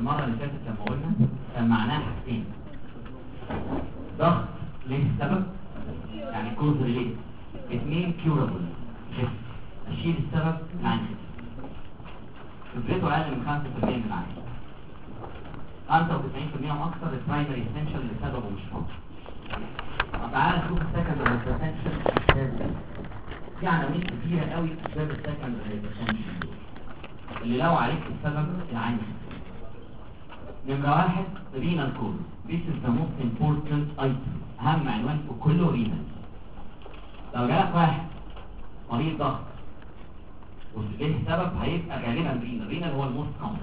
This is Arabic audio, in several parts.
المره اللي فاتت لما قلنا كان معناها حاجتين. ضغط ليه سبب يعني كوز ريليت، اثنين كيورابل اشيل السبب العنف كبرته اقل من 5% من العنف 95% واكثر البرايمري اسينشال اللي سببه مش موجود. طب تعالى نشوف السكندري هايبرتنشن. في عناوين كتيره قوي في اسباب السكندري هايبرتنشن اللي لو عليك السبب العنف. نمرة 1 renal cause. This is the most important item. أهم عنوان في كله renal. لو جالك واحد مريض ضغط وفيه سبب هيبقى غالبا renal هو الموست كومن.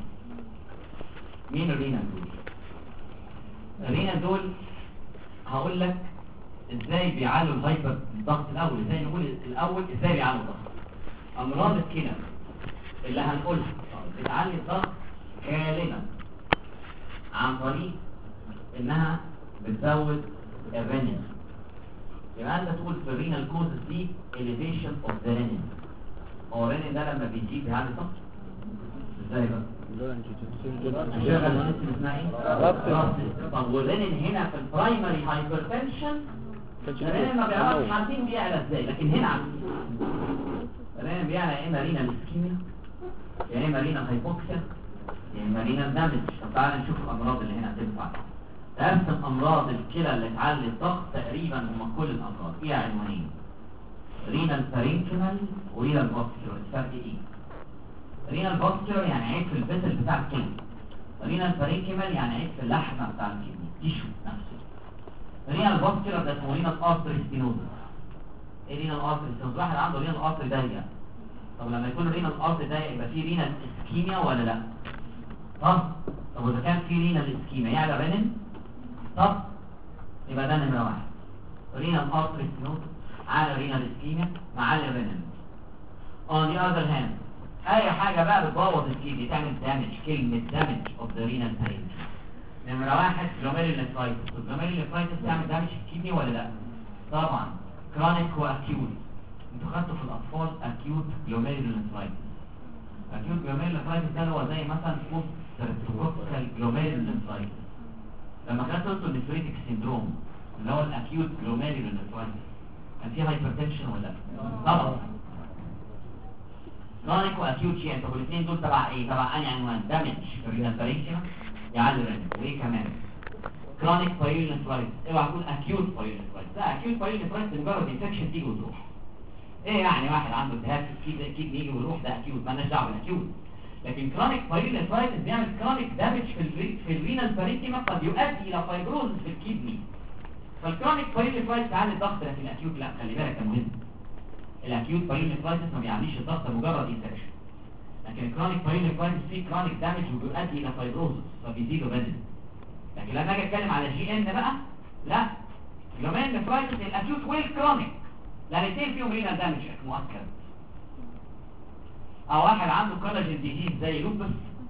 مين الرينال دول؟ الرينال دول هقول لك ازاي بيعالوا الهايبر الضغط الأول. ازاي نقول الأول ازاي بيعالوا الضغط. أمراض الكلى اللي هنقولها بتعلي الضغط غالبا عن طريق انها بتزود الرينين. يبقى انت تقول في الرينال كوزز دي elevation of the renin. هو الرينين ده لما بيجي بيعلي الضغط ازاي بقى؟ الشغل السيستم اسمها ايه؟ طب والرينين هنا في البرايمري هايبرتنشن الرينين ما بيعرفش عارفين بيعلى ازاي، لكن هنا عارفين الرينين بيعلى يا اما رينال اسكيميا يا اما رينال هايبوكسيا يا اما رينال دامج. طب تعالى نشوف الامراض اللي هنا هتنفع. تقسم امراض الكلى اللي تعلي الضغط تقريبا هم كل الامراض فيها عنوانين: رينال بارينكيمال ورينال فاسكولار. الفرق ايه؟ رينال فاسكولار يعني عيب في الفيسل بتاع الكلى، رينال بارينكيمال يعني عيب في اللحمه بتاع الكدني تيشو نفسه. رينال فاسكولار ده اسمه رينال ارتري ستينوزس. ايه رينال ارتري ستينوزس؟ واحد عنده رينال ارتري ضيق. طب لما يكون رينال ارتري ضيق يبقى فيه رينال اسكيميا ولا لا؟ طب اذا كان فيه رينال اسكيميا يعلى رينين. طب يبقى ده نمرة 1 رينال ارتري ستينوزس على رينال اسكيميا مع الرينين. on the other hand اي حاجة بقى بتبوظ الكدني تعمل دامج، كلمة دامج of the renal parenchyma. نمرة 1 glomerulonephritiس. والجلوميرولونيفرايتس تعمل دامج في الكدني ولا لا؟ طبعا كرونيك واكيوت. انتوا خدتوا في الاطفال اكيوت glomerulonephritiس. اكيوت glomerulonephritiس ده هو زي مثلا بوست ستريبتوكوكال glomerulonephritiس. لما خدتوا انتوا النفريتك سيندروم اللي هو الاكيوت glomerulonephritiس كان فيه هايبرتنشن ولا لا؟ طبعا كرونيك واكيوت شيء. طب الاثنين دول تبع ايه؟ تبع انهي عنوان؟ دامج في الرينال بارينكيما يعلي الرينال. وايه كمان؟ كرونيك بايلونيفرايتس. اوعى تقول اكيوت بايلونيفرايتس. لا اكيوت بايلونيفرايتس مجرد انفكشن تيجي وتروح. ايه يعني واحد عنده التهاب في الكدني يجي ويروح ده اكيوت مالناش دعوه بالاكيوت. لكن كرونيك بايلونيفرايتس بيعمل كرونيك دامج في الرينال بارينكيما قد يؤدي الى فايبروز في الكدني. فالكرونيك بايلونيفرايتس تعلي الضغط لكن الاكيوت لا. خلي بالك ده مهم. الاكيوت بايلونيفرايتس ما بيعليش الضغط مجرد انفكشن، لكن الكرونيك بايلونيفرايتس فيه كرونيك دامج وبيؤدي الى فايبروزس فبيزيدوا بدن. لكن لما اجي اتكلم على جي ان بقى لا، glomerulonephritiس الاكيوت والكرونيك لان الاثنين فيهم رينال دامج مؤكد. او واحد عنده كولاجين ديزيز زي لوبس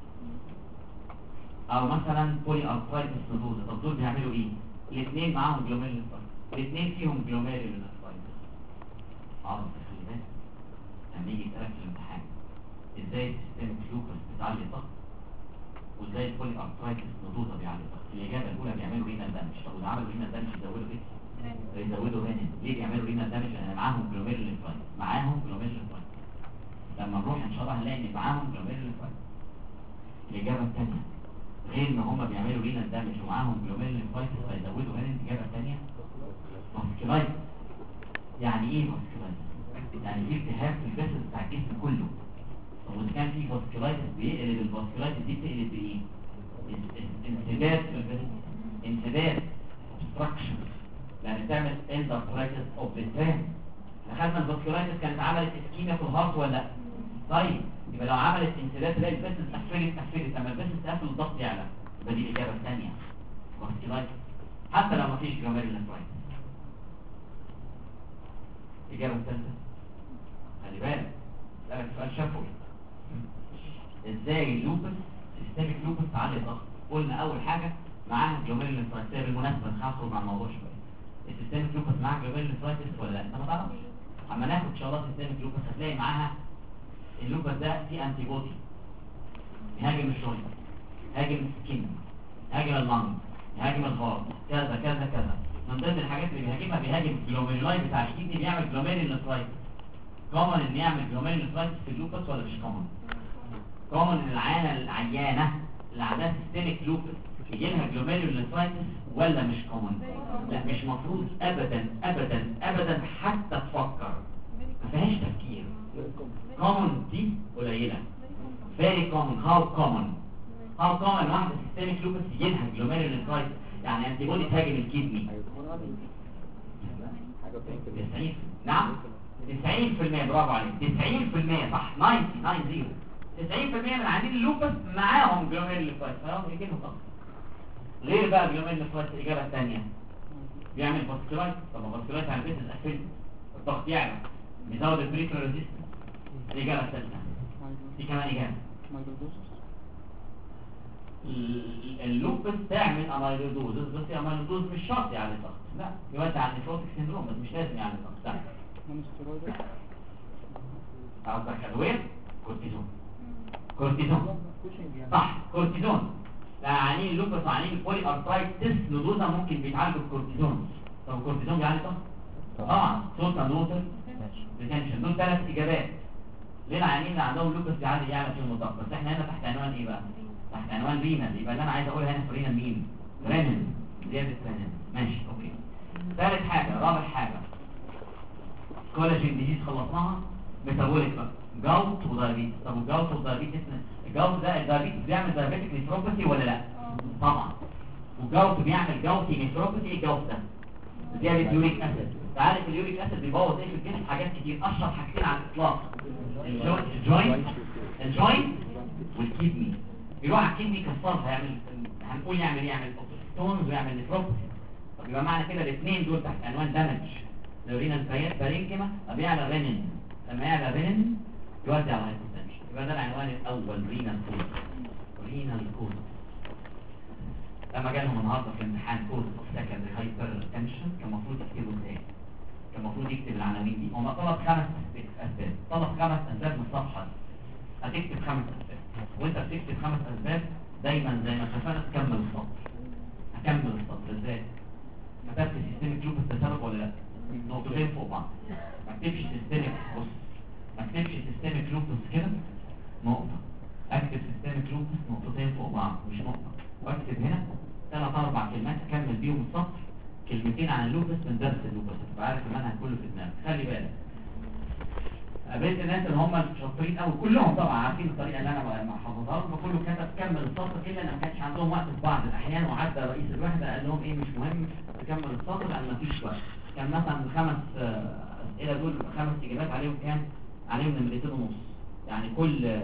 او مثلا بولي ارثرايتس نودوزا. طب دول بيعملوا ايه؟ الاثنين معاهم glomerulonephritiس، الاثنين فيهم glomerulonephritiس. عرض خلي بالك لما يجي يسألك في الامتحان ازاي السيستميك لوبس بتعلي الضغط وازاي البولي ارثرايتس نودوزا بيعلي الضغط. الاجابه الاولى بيعملوا رينال دامج. طب واذا عملوا رينال دامج يزودوا ايه؟ يزودوا رينين. ليه بيعملوا رينال دامج؟ لان معاهم glomerulonephritiس. معاهم glomerulonephritiس. لما نروح ان شاء الله هنلاقي ان معاهم glomerulonephritiس. الاجابه الثانيه غير ان هم بيعملوا رينال دامج ومعاهم glomerulonephritiس فيزودوا رينين. الاجابه الثانيه فاسكولايتس. يعني ايه فاسكولايتس؟ يعني في التهاب في الجسم بتاع الجسم كله. طب واذا كان في فاسكولايتس بيقلب الفاسكولايتس دي بتقلب بايه؟ انسداد في الجسم. انسداد obstruction لان تعمل endarthritis of the brain. اخذنا الفاسكولايتس كانت عملت اسكيميا في الهارت ولا لا؟ طيب يبقى لو عملت انسداد تلاقي الفيسل قفلت لما الفيسل تقفل الضغط يعلى. يبقى دي الاجابه الثانيه فاسكولايتس حتى لو ما فيش glomerulonephritiس. الإجابة الثالثة خلي بالك اسألك سؤال شفوي. ازاي اللوبس سيستميك لوبس تعلي الضغط؟ قلنا اول حاجة معاها glomerulonephritiس. بالمناسبة هخرج عن الموضوع شوية. السيستميك لوبس معاها glomerulonephritiس ولا لا؟ انت ما تعرفش. اما ناخد ان شاء الله سيستميك لوبس هتلاقي معاها اللوبس ده فيه انتي بودي يهاجم الجوينت. يهاجم السكين، يهاجم اللنج، يهاجم الهارت، كذا كذا كذا. من ضمن الحاجات اللي بيهاجمها بيهاجم الجلوميرولاي بتاع الكدني، بيعمل جلوميرولونيفرايتس. كومن ان يعمل جلوميرولونيفرايتس في اللوبس ولا مش كومن؟ كومن ان العيانه اللي عندها سيستميك لوبس يجي لها جلوميرولونيفرايتس ولا مش كومن؟ لا مش مفروض ابدا ابدا ابدا حتى تفكر، ما فيهاش تفكير. كومن دي قليله. فيري كومن. هاو كومن واحده سيستميك لوبس يجي لها جلوميرولونيفرايتس، يعني انتي بودي تهاجم الكدني. 90. نعم 90%. برافو عليك. 90% صح. 90% من عيانين اللوبس معاهم جلوميرولونيفرايتس، فهم يجيلهم طبعا. غير بقى جلوميرولونيفرايتس الإجابة الثانية بيعمل فاسكولايتس. طب الفاسكولايتس على فكرة الأسفل الضغط يعلى، بيزود البريفرال ريزيستنس. الإجابة الثالثة دي كمان إجابة. اللوبس تعمل اميلودوز، بس الاميلودوز مش شرط يعني الضغط، لا يودي على النيفروتيك سيندروم، بس مش لازم يعني الضغط. لا قصدك ادويه؟ كورتيزون صح. كورتيزون عيانين اللوبس وعيانين البولي ارترايتس نودوزا ممكن بيتعالجوا بالكورتيزون. طب الكورتيزون بيعالج الضغط؟ طبعا. سلطه نوتر ريتنشن. دول 3 اجابات. ليه العيانين اللي عندهم لوبس بيعالج يعلى فيهم الضغط؟ بس احنا هنا تحت عنوان ايه بقى؟ تحت عنوان رينال. يبقى اللي انا عايز اقولها هنا في رينال مين؟ رينال، زياده رينال. ماشي اوكي. ثالث حاجه، رابع حاجه، كولاجين ديزيز خلصناها. ميتابوليك بقى، جلط ودايابيتس. طب الجلط والدايابيتس، الجلط ده الدايابيتس بيعمل دايابيتك نيفروباثي ولا لا؟ طبعا. والجلط بيعمل جلطي نيفروباثي. ايه الجلط ده؟ زياده يوريك اسيد. تعرف اليوريك اسيد بيبوظ ايه في الجسم؟ حاجات كتير. اشهر حاجتين على الاطلاق الجوينت والكيدني. يروح على الكيدني يكسرها، يعمل هنقول يعمل ستونز ويعمل نيفروباثي. طب يبقى معنى كده الاثنين دول تحت عنوان دامج لورينال بارينكيما. طب يعلى رينين، لما يعلى رينين يودي على هايبوتنشن. يبقى ده العنوان الاول، رينال كوز. لما جالهم النهارده في امتحان كوز سكندري هايبر تنشن كان المفروض يكتبوا ازاي؟ كان المفروض يكتب العناوين دي. هم طلب 5 اسباب، طلب 5 اسباب من الصفحه دي. هتكتب 5 اسباب، وانت بتكتب 5 اسباب دايما زي ما اتفقنا تكمل السطر. هكمل السطر ازاي؟ كتبت سيستميك لوبس ده سبب ولا لا؟ نقطتين فوق بعض. ما اكتبش سيستميك، بص ما اكتبش سيستميك لوبس كده نقطه، اكتب سيستميك لوبس نقطتين فوق بعض مش نقطه، واكتب هنا 3 4 كلمات اكمل بيهم السطر، كلمتين عن اللوبس من درس اللوبس، تبقى عارف المنهج كله في دماغك. خلي بالك، قابلت الناس اللي هم شاطرين قوي كلهم طبعا عارفين الطريقه اللي انا حافظها لهم، فكله كتب كمل السطر كده، لان ما كانش عندهم وقت في بعض الاحيان، وعدى رئيس الوحده قال لهم ايه مش مهم تكمل السطر لان ما فيش وقت. كان مثلا ال5 اسئله دول 5 اجابات عليهم كام؟ عليهم نمرتين ونص، يعني كل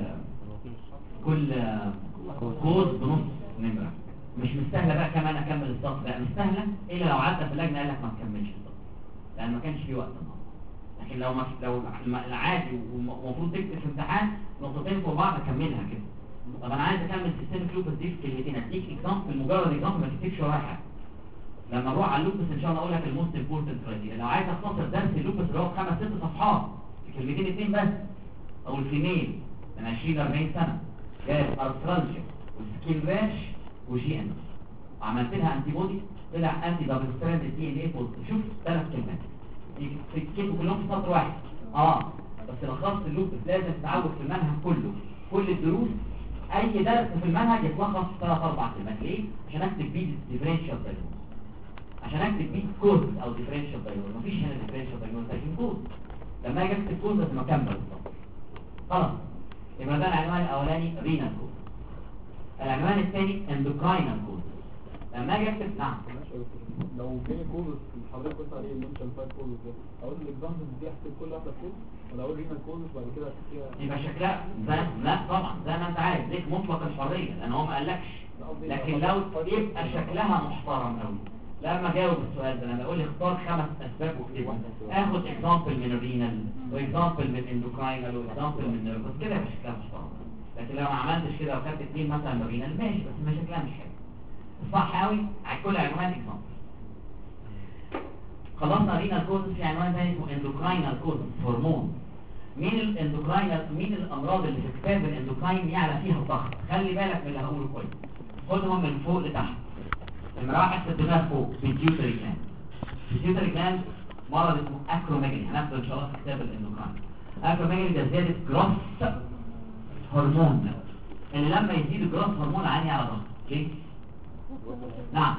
كود بنص نمره. مش مستاهله بقى كمان اكمل السطر، لا مستاهله الا لو عدى في اللجنه قال لك ما تكملش السطر لان ما كانش في وقت. لكن لو العادي ومفروض تكتب في امتحان نقطتين فوق بعض اكملها كده. طب انا عايز اكمل سيستميك لوبس دي في كلمتين، اديك اكزامبل، مجرد اكزامبل ما تكتبش ورايا حاجه. لما اروح على اللوبس ان شاء الله اقول لك الموست امبورتنت كرايتيريا. لو عايز اختصر درس اللوبس اللي هو 5 6 صفحات في كلمتين 2 بس، او الفيميل من 20 ل 40 سنه جايب ارثرالجيا وسكين راش وجي ان، وعملت لها انتي بودي طلع انتي دبل ستراند دي ان اي بوزيتيف. شوف 3 كلمات يكتبوا كلهم في سطر واحد. بس لخصت اللوبس لازم تتعود في المنهج كله، كل الدروس اي درس في المنهج يتلخص في 3 4 كلمات. ليه؟ عشان اكتب بيه ديفرنشال دايجنوز، عشان اكتب بيه كوز او ديفرنشال دايجنوز. مفيش هنا ديفرنشال دايجنوز لكن كوز. لما اجي اكتب كوز لازم اكمل السطر. خلاص يبقى ده العنوان الاولاني رينال كوز. العنوان الثاني اندوكراينال كوز. لما اجي اكتب نعم لو جاني كوزس حضرتك قلت عليه اللي انت الفايت كوزس ده، اقول الاكزامبلز دي احسب كل واحده كوز ولا اقول رينال كوزس بعد كده يبقى شكلها لا طبعا زي ما انت عايز، ليك مطلق الحريه لان هو ما قالكش، لكن لو يبقى شكلها محترم قوي. لما جاوب السؤال ده لما يقول لي اختار 5 اسباب واكتبهم، اخد اكزامبل من الرينال واكزامبل من الاندوكراينال واكزامبل من النيرفس، كده يبقى شكلها محترم. لكن لو ما عملتش كده وخدت 2 مثلا من الرينال ماشي، بس ما شكلها مش حلو. صح قوي على كل عنوان اكزامبل. خلصنا رينال كوزس. في عنوان ثاني اسمه اندوكراينال كوزس، هرمون. مين الاندوكراينال، مين الامراض اللي في كتاب الاندوكراين يعلى فيها الضغط؟ خلي بالك من اللي هقوله كويس. خدهم من فوق لتحت. المراحل سبتناها فوق بيتيوتري جلاند. بيتيوتري جلاند مرض اسمه اكروميجالي، هناخده ان شاء الله في كتاب الاندوكراين. اكروميجالي ده زياده جروث هرمون، اللي لما يزيد الجروث هرمون عالي على ضغط. ليه؟ نعم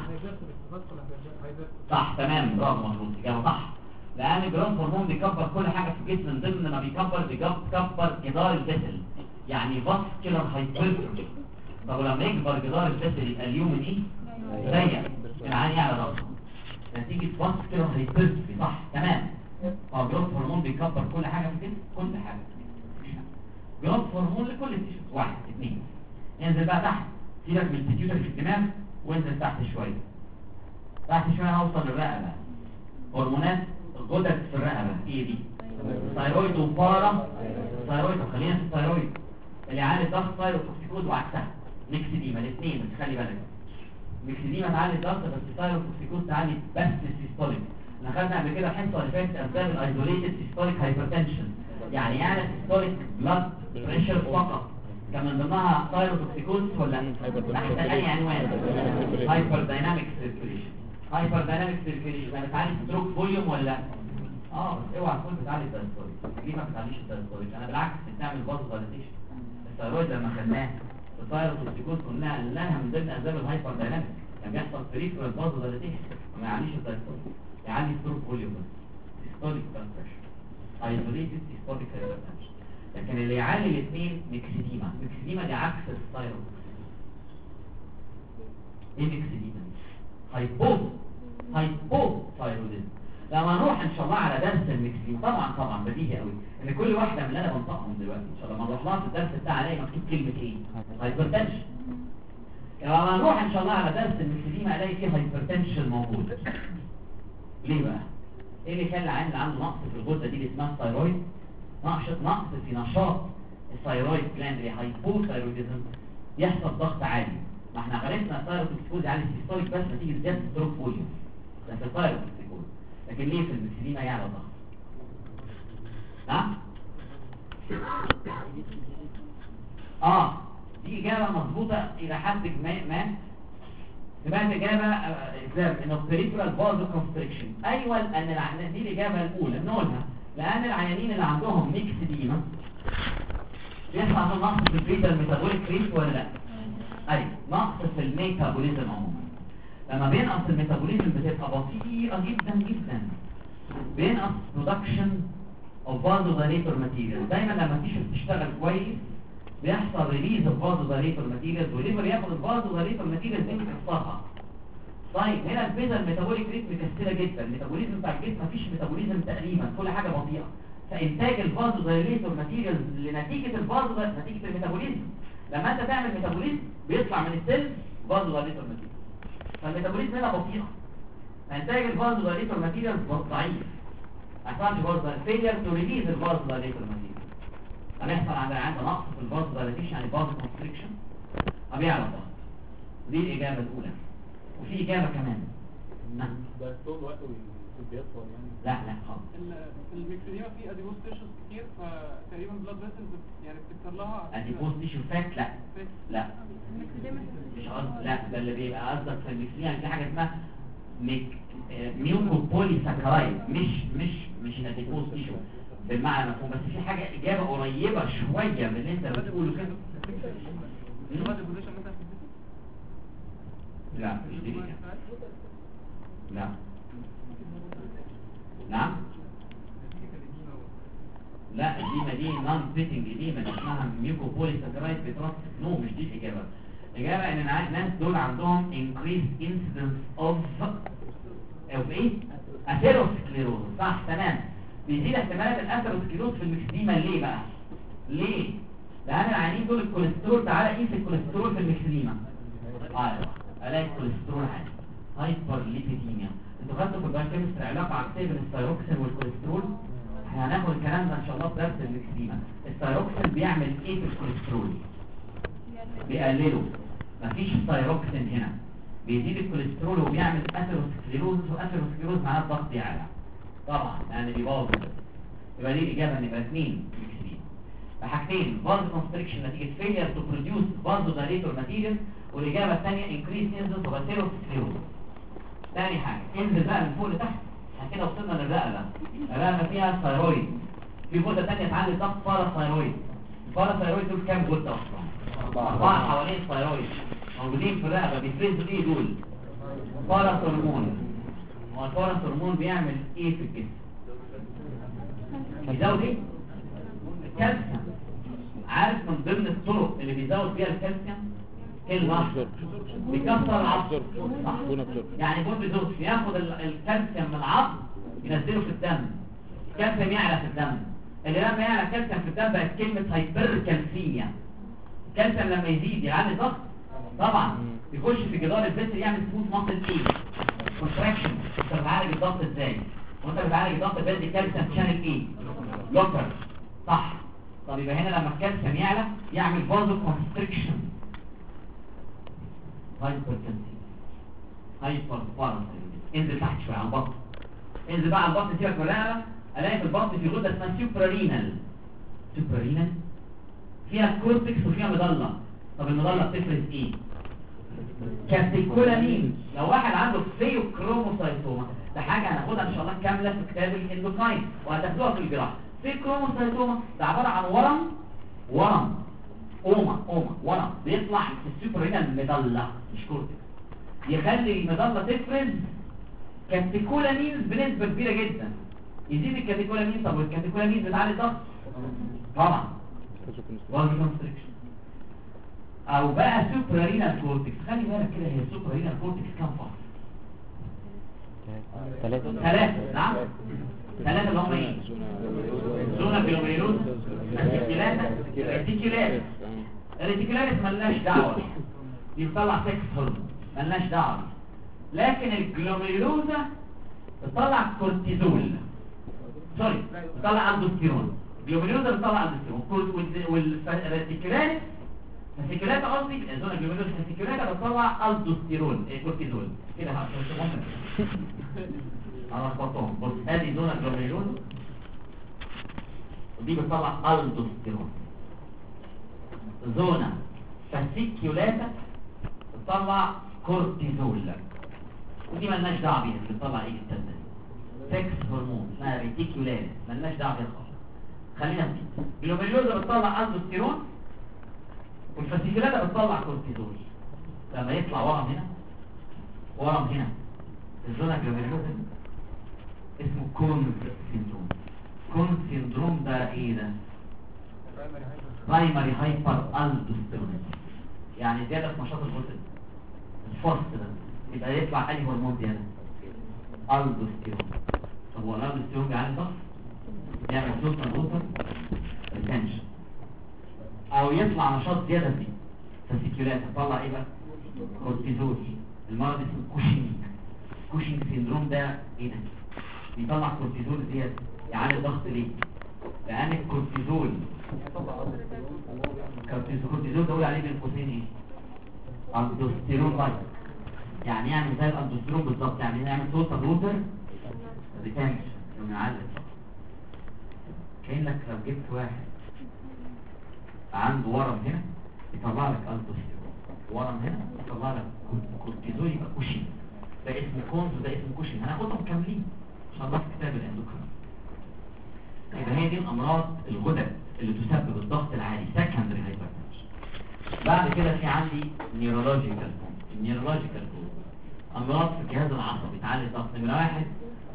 صح تمام، برافو مظبوط، اجابه صح. لان الجروث هرمون بيكبر كل حاجه في الجسم، من ضمن ما بيكبر جدار الجسم، يعني فاسكولار هايبرتروفي. طب ولما يكبر جدار الجسم يبقى اليومن ايه؟ ضيق، العالي على ضغط نتيجه فاسكولار هايبرتروفي. صح تمام. فالجروث هرمون بيكبر كل حاجه في الجسم، كل حاجه في الجسم. جروث هرمون لكل التيشوز. واحد اثنين، انزل بقى تحت، سيبك من البيتيوتري في الدماغ وانزل تحت شويه. تحت شويه هوصل للرقبه. هرمونات غدد في الرقبه ايه دي؟ ثايرويد وبارا ثايرويد. خلينا في الثايرويد اللي عالي الضغط، ثايروتوكسيكوز وعكسها ميكسيديما. الاثنين بس خلي بالك، ميكسيديما تعلي الضغط بس ثايروتوكسيكوز تعلي بس السيستوليك. احنا خدنا قبل كده الحصه اللي فاتت اسباب الايزوليتد سيستوليك هايبرتنشن، يعني سيستوليك بلاد بريشر فقط، كان من ضمنها ثايروتوكسيكوز ولا تحت اي عنوان؟ هايبر دايناميك سيركيوليشن. هايبر دايناميك سيركيوليشن يعني بتعلي ستروك فوليوم ولا لا؟ بس اوعى تكون بتعلي الدايستوليك. ليه ما بتعليش الدايستوليك؟ انا بالعكس بتعمل فازو دايليتيشن. الثايرويد لما خدناه الثايروتوكسيكوز قلنا انها من ضمن اسباب الهايبر دايناميك، كان بيحصل بريفرال فازو دايليتيشن وما يعليش الدايستوليك، يعلي ستروك فوليوم بس. سيستوليك بلاد بريشر، ايزوليتد سيستوليك هايبرتنشن. لكن اللي يعلي الاثنين ميكسيديما. ميكسيديما دي عكس الثايرويد. ايه ميكسيديما دي؟ هايبوثايروديزم. لما نروح ان شاء الله على درس الميكسيديما، طبعا بديهي قوي ان كل واحده من اللي انا بنطقهم دلوقتي ان شاء الله لما نروح لها في الدرس بتاع الاقي مكتوب كلمه ايه؟ هايبرتنشن. لما نروح ان شاء الله على درس الميكسيديما الاقي فيه هايبرتنشن موجود. ليه بقى؟ ايه اللي كان العيان اللي عنده نقص في الغده دي اللي اسمها الثايرويد؟ نقص في نشاط الثايرويد جلاند اللي هايبوثايروديزم، يحصل ضغط عالي. ما احنا عرفنا الثايروتوكسيكوز يعني السيستوليك بس نتيجه زياده ستروك فوليوم، ده في الثايروتوكسيكوز. لكن ليه في الميكسيديما يعلى الضغط؟ نعم؟ دي اجابه مظبوطه الى حد ما. سمعت اجابه اسلام انه بريفرال فازو كونستريكشن. ايوه، ان دي الاجابه الاولى نقولها، لان العيانين اللي عندهم ميكسيديما بيحصل عندهم نقص في البيتا الميتابوليك ريت ولا لا؟ ايوه، نقص في الميتابوليزم عموما. لما بينقص الميتابوليزم بتبقى بطيئه جدا جدا، بينقص برودكشن اوف فازو دايليتور ماتيريال. دايما لما التيشو بتشتغل كويس بيحصل ريليز اوف فازو دايليتور ماتيريال، والليفر ياخد الفازو دايليتور ماتيريال دي يكسرها. طيب هنا البيتا الميتابوليك ريت مكسره جدا، الميتابوليزم بتاع الجسم مفيش ميتابوليزم تقريبا، كل حاجه بطيئه، فانتاج الفازو دايليتور ماتيريال لنتيجه نتيجه الميتابوليزم. لما انت تعمل ميتابوليزم بيطلع من السيل فازو دايليتور ماتيريال، فالميتابوليزم هنا بطيئه، فانتاج الفازو دايليتور ماتيريال ضعيف، ما يحصلش فازو فيلير تو ريليز الفازو دايليتور ماتيريال. هنحصل عند نقص في الفازو دايليتيشن يعني فازو كونستريكشن، هبيعرف الضغط. دي الاجابه الاولى. وفي اجابه كمان. ده طول وقته بيطول يعني؟ لا خالص. الميكسيديما فيه اديبوز تيشوز كتير، فتقريبا بلاد فيسلز يعني بتكسر لها. اديبوز تيشو فات؟ لا مش قصد، لا ده اللي بيبقى قصدك في الميكسيديما في حاجه اسمها ميوكو بولي ساكرايد، مش اديبوز تيشو بالمعنى المفهوم، بس في حاجه اجابه قريبه شويه من اللي انت بتقوله كده. لا مش دي الإجابة. لا نعم لا دي نون فيتنج دي اسمها ميوكو بولي ساكرايد بتراك. مش دي الإجابة. الإجابة ان الناس دول عندهم increased incidence of ايه؟ اثيروسكليروز. صح تمام، بيزيد احتمالات الاثيروسكليروز في الميكسيديما. ليه بقى؟ ليه؟ لان العيانين دول الكوليسترول، تعالى قيس الكوليسترول في الميكسيديما. الاقي الكوليسترول عالي، هايبر ليبيديميا. انتوا خدتوا في البايوكيمستري علاقه عكسيه بين الثايروكسين والكوليسترول؟ احنا هناخد الكلام ده ان شاء الله في درس الميكسيديما. الثايروكسين بيعمل ايه في الكوليسترول؟ بيقلله. مفيش ثايروكسين هنا، بيزيد الكوليسترول وبيعمل اثيروسكليروز، واثيروسكليروز معناه الضغط يعلى طبعا، يعني بيبوظ. يبقى دي الاجابه نبقى 2 ميكسيديما. حاجتين، فازو كونستريكشن نتيجه فيلير تو بروديوس فازو دايليتور ماتيريال، والاجابه الثانيه انكريس انزل وباسيلو سكليروز. ثاني حاجه انزل بقى من فوق لتحت، احنا كده وصلنا للرقبه. الرقبه فيها ثايرويد، في غده ثانيه تعلي الضغط باراثايرويد. الباراثايرويد دول كام غده اصلا؟ 4 حوالين الثايرويد موجودين في الرقبه، بيفرزوا ايه دول؟ باراثورمون. هو الباراثورمون بيعمل ايه في الجسم؟ بيزود ايه؟ الكالسيوم. عارف من ضمن الطرق اللي بيزود بيها الكالسيوم ايه البحر؟ بيكسر العظم، صح؟ يعني بون بيزود ياخد الكالسيوم من العظم ينزله في الدم، الكالسيوم يعلى في الدم. اللي لما يعلى الكالسيوم في الدم بقت كلمه هايبر كالسيميا. الكالسيوم لما يزيد يعلي الضغط طبعا، يخش في جدار الفيسل يعمل سموث ماسل ايه؟ كونتراكشن. انت بتعالج الضغط ازاي؟ وانت بتعالج الضغط بدي كالسيوم شانل ايه؟ لوكر، صح؟ طب يبقى هنا لما الكالسيوم يعلى يعمل فازو كونستريكشن، هايبر كالسيوم، هايبر باراثايرويد. انزل تحت شويه على البطن، انزل بقى على البطن، سيبك من الرقبه. الاقي في البطن في غده اسمها سوبرارينال. سوبرارينال فيها كورتكس وفيها مضله. طب المضله بتفرز ايه؟ كاتيكولامين. لو واحد عنده فيوكروموسايتوما، ده حاجه هناخدها ان شاء الله كامله في كتاب الاندوكراين وهتاخدوها في الجراحه. فيوكروموسايتوما ده عباره عن ورم ورم بيطلع في السوبرارينال مضله مش كورتكس، يخلي المضله تفرز كاتيكولامين بنسبه كبيره جدا. يزيد الكاتيكولامين. طب والكاتيكولامين بتعلي الضغط طبعا، فازو كونستريكشن. او بقى سوبرارينال كورتكس. خلي بالك كده، هي السوبرارينال كورتكس كام فصل؟ 3. نعم 3 اللي هم ايه؟ زونا جلوميروس، ريتيكولاريس. الريتيكولاريس ملناش دعوه، دي بتطلع 6 هرمون ملناش دعوه. لكن الجلوميروزا بتطلع كورتيزول، سوري بتطلع الدوستيرون. الجلوميروزا بتطلع الدوستيرون، والريتيكولاريس الفيكولات قصدي الزونه الجلوميروس الفيكولات بتطلع الدوستيرون كورتيزول كده هتفهموا. انا لخبطتهم. بص ادي زونه الجلوميروس ودي بتطلع الدوستيرون. زونه فاسيكيولاتا بتطلع كورتيزول، ودي مالناش دعوه بيها. بتطلع ايه التالتة دي؟ 6 هرمون اسمها ريتيكولات مالناش دعوه بيها خالص. خلينا نبتدي. الجلوميروس بتطلع الدوستيرون، والفاسيكولاتا بتطلع كورتيزول. لما يطلع ورم هنا الزونه جلوميروزا اسمه كونز سيندروم. كونز سيندروم ده ايه ده؟ برايمري هايبر الدوستيرون، يعني زياده في نشاط الغدد الفصل ده. يبقى يطلع اي هرمون زياده؟ الدوستيرون. طب هو الالدوستيرون بيعلي الضغط؟ بيعمل توتال ووتر ريتنشن، او يطلع نشاط زياده فيه فاسيكولات تطلع ايه بقى؟ كورتيزول. المرض اسمه كوشنج سيندروم. ده ايه ده؟ بيطلع كورتيزول زياده، يعلي الضغط ليه؟ لان الكورتيزول ده بقول عليه بين قوسين ايه؟ الدوستيرون لايك، يعني يعمل زي الالدوستيرون بالظبط، يعني يعمل توتال ووتر ريتنشن، يعلي كانك لو جبت واحد عنده ورم هنا يطلع لك الدوستيرون، ورم هنا يطلع لك كورتيزول، يبقى كوشين. ده اسمه كونز وده اسمه كوشين. هناخدهم كاملين ان شاء الله في كتاب الاندوكراين. يبقى هي دي الامراض الغدد اللي تسبب الضغط العالي، سكندري هايبرتنشن. بعد كده في عندي نيورولوجيكال كوز، امراض في الجهاز العصبي تعلي الضغط. نمره 1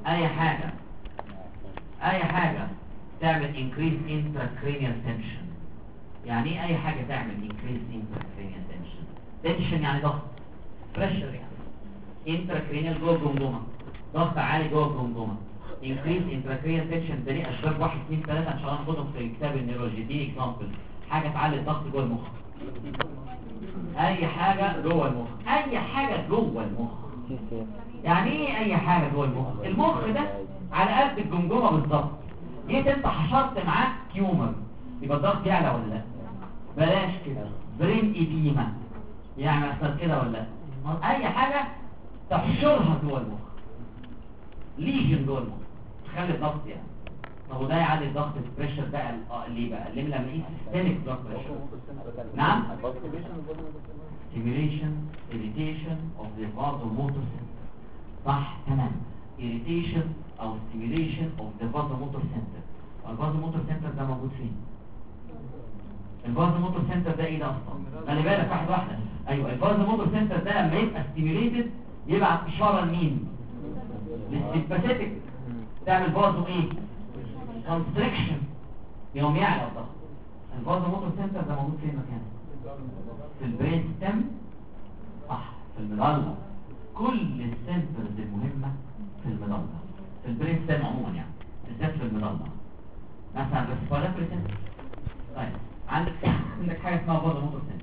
اي حاجه تعمل انكريز انتراكرينيال تنشن. يعني ايه اي حاجه تعمل انكريز انتراكرينيال تنشن؟ يعني ضغط، بريشر. يعني انتراكرينيال جوه الجمجمه، ضغط عالي جوه الجمجمه. انكريز انتراكرينيال تنشن ده ليه اسباب 1 2 3 ان شاء الله ناخدهم في كتاب النيورولوجي. دي اكزامبل حاجه تعلي الضغط جوه المخ. اي حاجه جوه المخ، اي حاجه جوه المخ. يعني ايه اي حاجه جوه المخ؟ المخ ده على قد الجمجمه بالظبط. جيت انت حشرت معاك تيومر، يبقى الضغط يعلى ولا لا؟ بلاش كده. برين ايديما يعني يحصل كده ولا لا؟ اي حاجه تحشرها جوه المخ، ليجن جوه المخ، تخلي الضغط يعني. طب وده يعلي الضغط البريشر بقى ليه بقى؟ ليه لما نقيس سيستميك بلاد بريشر؟ نعم stimulation irritation of the vasomotor center. صح تمام. irritation او stimulation of the vasomotor center. الفازوموتور سنتر ده موجود فين؟ الفازوموتور سنتر ده ايه ده اصلا؟ خلي بالك واحده. ايوه الفازوموتور سنتر ده لما يبقى stimulated يبعت اشاره لمين؟ للسيمباثيك، تعمل فازو ايه؟ constriction، يوم يعلى الضغط. الفازوموتور سنتر ده موجود فين مكانه؟ في البرين ستيم، صح، في المظله. كل السنترز المهمه في المظله، في البرين ستيم عموما يعني، بالذات في المظله. مثلا ريسبيراتوري سنتر. طيب عندك حاجه اسمها فازوموتور سنتر.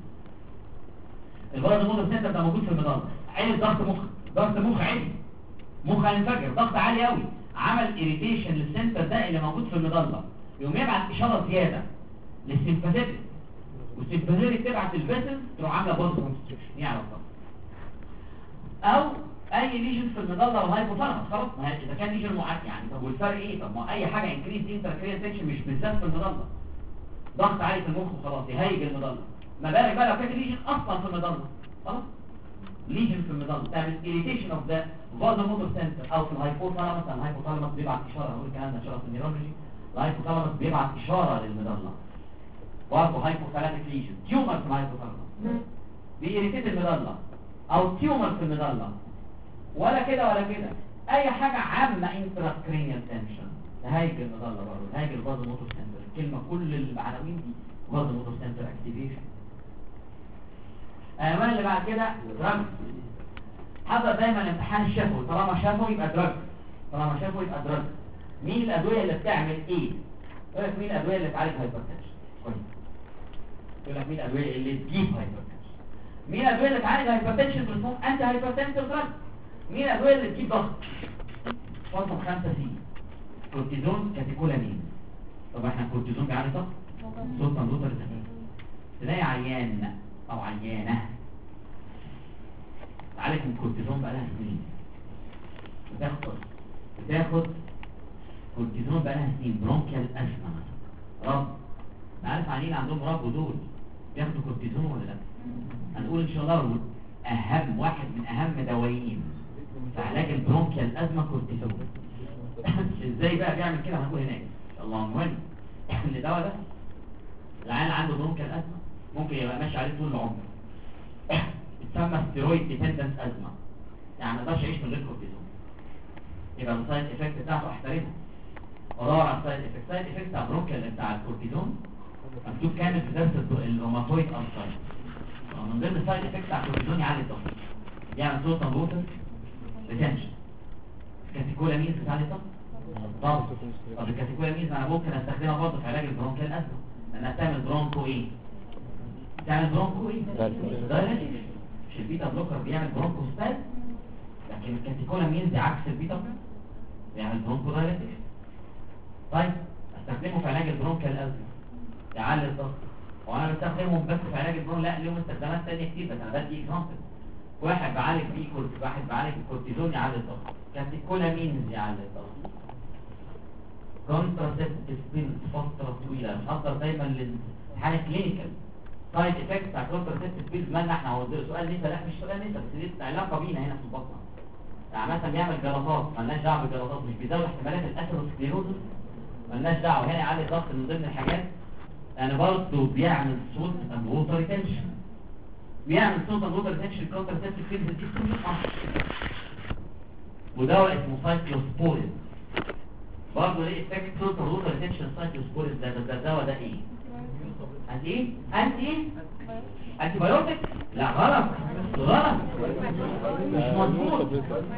الفازوموتور سنتر ده موجود في المظله. عين ضغط مخ عالي، مخ هينفجر، ضغط عالي قوي، عمل اريتيشن للسنتر ده اللي موجود في المظله، يقوم يبعت اشاره زياده للسيمباثيك، والسيمباثيك تبعت الفيسل تروح عامله بوز كونستريكشن يعني الضغط. او اي ليجن في المظله والهايبوثالاموس، خلاص ما اذا كان ليجن معاك يعني. طب والفرق ايه؟ طب ما اي حاجه انكريز انتراكريال تنشن مش بالذات في المظله، ضغط عالي في المخ وخلاص يهيج المظله. ما بالك بقى لو كان ليجن اصلا في المظله، خلاص ليجن في المظله تعمل irritation of the vasomotor center او في الهايبوثالاموس. الهايبوثالاموس بيبعت اشاره، هقول الكلام ده اشاره في النيورولوجي. الهايبوثالاموس بيبعت اشاره للمظله، برضه هايبوثالاميك ليجن، تيومر في الهايبوثالاموس بيريتيت المظله او تيومر في المظله، ولا كده ولا كده. اي حاجه عامه intracranial tension تهيج المظله برضه، تهيج الفازوموتور سنتر. الكلمه كل العناوين دي فازوموتور سنتر اكتيفيشن. العنوان اللي بعد كده دراج. حضر دايما الامتحان الشفوي، طالما شفوي يبقى دراج، طالما شفوي يبقى دراج. مين الادويه اللي بتعمل ايه؟ يقول لك مين الادويه اللي بتعالج هايبرتنشن؟ كويس. يقول لك مين الادويه اللي تجيب هايبرتنشن؟ مين الادويه اللي تعالج هايبرتنشن بالاسم انتي هايبرتنشن دراج؟ مين الادويه اللي تجيب ضغط؟ رقم 5 سي كورتيزون كاتيكولامين. طب احنا الكورتيزون بيعالج ضغط؟ صوت مضغوطه للتنفس. تلاقي عيان او عيانه تعالج من الكورتيزون بقالها سنين، بتاخد كورتيزون بقالها سنين، برونكيال ازمه مثلا، رب عارف عيانين عندهم رب دول بياخدوا كورتيزون ولا لا؟ هنقول ان شاء الله اهم واحد من اهم دوايين في علاج البرونكيال ازمه كورتيزون. ازاي بقى بيعمل كده هنقول هناك ان شاء الله. المهم ان الدواء ده العيان عنده برونكيال ازمه ممكن يبقى ماشي عليه طول العمر، بتسمى ستيرويد ديبندنت ازمه، يعني ما يقدرش يعيش من غير كورتيزون. يبقى السايد افكت بتاعته احترمها ودور على السايد افكت. السايد افكت بتاع البرونكيال بتاع الكورتيزون مكتوب كامل في درس الروماتويد ارثرايتس. من ضمن السايد افكت بتاع الكورتيزون يعلي الضغط، يعمل صوت مضغوطه ريتنشن. الكاتيكولامينز بتعلي الضغط. طب الكاتيكولامينز انا ممكن استخدمها برضه في علاج البرونكيال ازمه، لانها بتعمل برونكو ايه؟ بتعمل برونكو ايه؟ دايلاتيشن. مش البيتا بلوكر بيعمل برونكو ستاز، لكن الكاتيكولامينز عكس البيتا بيعمل برونكو دايلاتيشن. طيب استخدمه في علاج البرونكيال ازمه يعلي الضغط. وانا بستخدمهم بس في علاج البرون؟ لا، ليهم استخدامات ثانيه كتير، بس انا بدي اكزامبل. واحد بعالج بيه واحد بعالج الكورتيزون يعلي الضغط، كاتيكولامينز يعلي الضغط، كونتراسيبتيف بيلز فتره طويله. نحضر دايما للامتحان كلينيكال سايد افكت بتاع كونتراسيبتيف بيلز. مالنا احنا؟ هو سؤال نسا؟ لا مش سؤال نسا، بس دي علاقه بينا هنا في البطنه. يعني مثلا بيعمل جلطات، مالناش دعوه بالجلطات، مش بيزود احتمالات الاثيروسكليروزس، مالناش دعوه. هنا يعلي الضغط من ضمن الحاجات. يعني برضه بيعمل صوت اند ووتر ريتنشن، بيعمل صوت اند ووتر ريتنشن كونتراسيبتيف بيلز دي ودواء اسمه سايكلوسبورين برضه ليه افكت صوت اند ووتر ريتنشن. سايكلوسبورين ده الدواء ده ايه؟ انتي بايوتيك؟ لا غلط مش مظبوط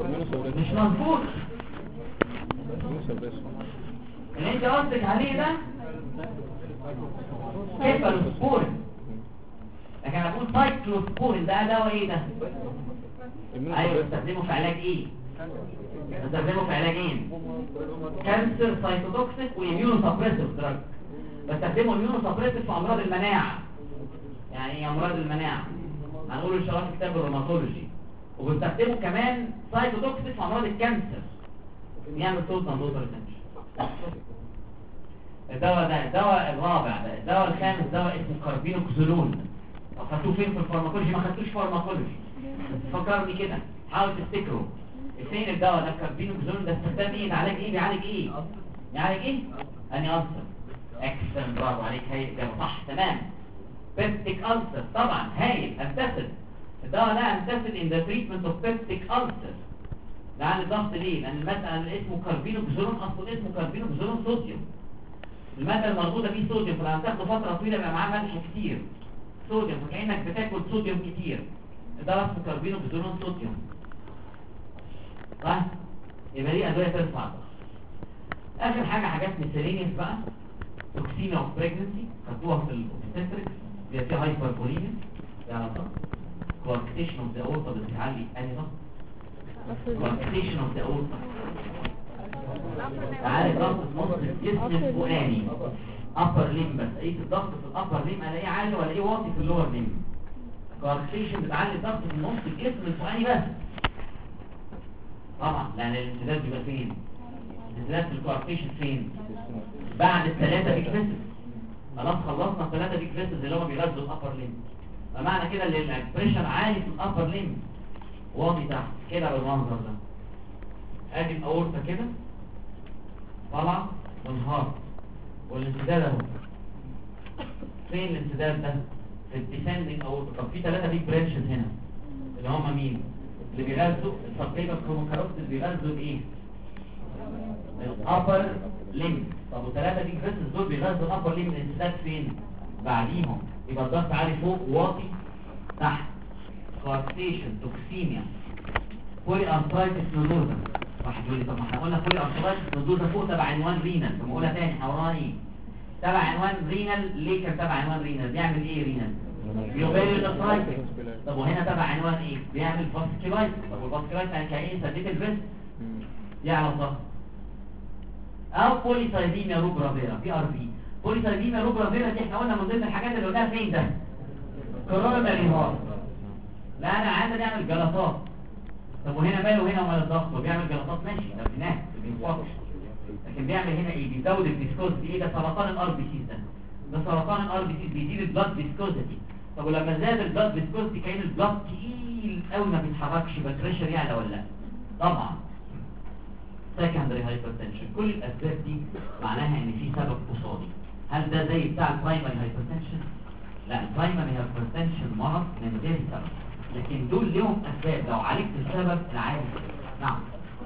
اللي انت قصدك عليه ده كيفالوسبورين، لكن انا بقول سايكلوسبورين ده دواء ايه ده؟ ايوه بستخدمه في علاج ايه؟ كانسر، سايتوتوكسيك واميونو سبريسيف دراج. بستخدمه اميونو سبريسيف في امراض المناعه. يعني ايه امراض المناعه؟ هنقول ان شاء الله في كتاب الروماتولوجي. وبستخدمه كمان سايتوتوكسيك في امراض الكانسر، يعمل صوت مضغوط ريتنشن. الدواء ده الدواء الرابع ده الدواء الخامس دواء اسمه كاربينوكسولون. طب خدتوه فين في الفارماكولوجي؟ ما خدتوش فارماكولوجي، بس فكرني كده حاول تفتكروا فين الدواء ده. الكاربينوكسولون ده استخدام ايه؟ ده علاج ايه؟ بيعالج ايه؟ يعالج ايه؟ اني ألسر. اكسن، برافو عليك، هايل، ده صح تمام. بيبتيك ألسر طبعا هايل، امتثل. الدواء ده امتثل in the treatment of peptic ulcer. ده عن الضغط ليه؟ لان المادة اللي اسمه كاربينوكسولون اصلا اسمه كاربينوكسولون صوديوم. المادة الموجودة فيه صوديوم، فلما تاخده فترة طويلة يبقى معاه ملح كتير صوديوم، فكأنك بتاكل صوديوم كتير. ده اسمه كاربينوكسولون صوديوم. صح؟ يبقى دي أدوية ترفع الضغط. آخر حاجة حاجات ميسيلينيوس بقى. توكسينا اوف بريجنسي خدوها في الاوبستريكس، بيبقى فيها هايبربوليميا على ضغط. كواركتيشن اوف ذا اورتا بتعلي أنهي ضغط؟ كواركتيشن اوف ذا اورتا تعالي ضغط في نص الجسم الفوقاني upper limb، بس ايه الضغط في الابر ليم الاقيه عالي ولا ايه واطي في اللور ليم؟ كواركتيشن بتعلي الضغط في نص الجسم الفوقاني بس طبعا، لان الامتداد بيبقى فين؟ الامتداد في الكواركتيشن فين؟ بعد الثلاثه بيك فيسز. خلاص خلصنا الثلاثه بيك فيسز اللي هم بيغذوا الابر ليم، فمعنى كده ان البريشر عالي في الابر ليم واطي تحت كده بالمنظر ده. ادي الاورطه كده طالعه والهارت والامتداد اهو. فين الامتداد ده؟ في الديسندنج اورطه. طب في ثلاثه بيك برانشز هنا اللي هم مين؟ اللي بيغذوا السبليفر كروموكاروتس اللي بيغذوا بايه؟ الابر ليم. طب وثلاثه بيك برانشز دول بيغذوا الابر ليم، الامتداد فين؟ بعديهم. يبقى الضغط عالي فوق واطي تحت. كواركتيشن، توكسيميا، بولي ارثرايتس نودوزا. واحد يقول لي طب ما احنا قلنا بولي ارثرايتس نودوزا فوق تبع عنوان رينال، طب اقولها تاني حوالي ايه؟ تبع عنوان رينال. ليه كان تبع عنوان رينال؟ بيعمل ايه رينال؟ بيوبيري ارثرايتس. طب وهنا تبع عنوان ايه؟ بيعمل فاسكولايتس. طب والفاسكولايتس يعني كايه؟ سديت الفيست يعلى الضغط. او بوليسايديميا روبرا فيرا بي ار في. بوليسايديميا روبرا فيرا دي احنا قلنا من ضمن الحاجات اللي قلناها فين ده؟ كوروناري هارت. لا انا عاده بيعمل جلطات. طب وهنا ماله هنا ومال الضغط؟ وبيعمل جلطات ماشي، ده هناك بينفخش، لكن بيعمل هنا ايه؟ بيزود الفيسكوزيتي. ايه ده؟ سرطان الار بي سي. ده سرطان الار بي سي بيزيد البلاد فيسكوزيتي. طب ولما زاد البلاد فيسكوزيتي كان البلاد تقيل قوي ما بيتحركش، يبقى البريشر يعلى ولا لا؟ طبعا. سكندري هايبرتنشن. كل الاسباب دي معناها ان في سبب قصادي. هل ده زي بتاع البرايمري هايبرتنشن؟ لا، البرايمري هايبرتنشن مرض من غير سبب، لكن دول لهم اسباب. لو عالجت السبب العادي. نعم.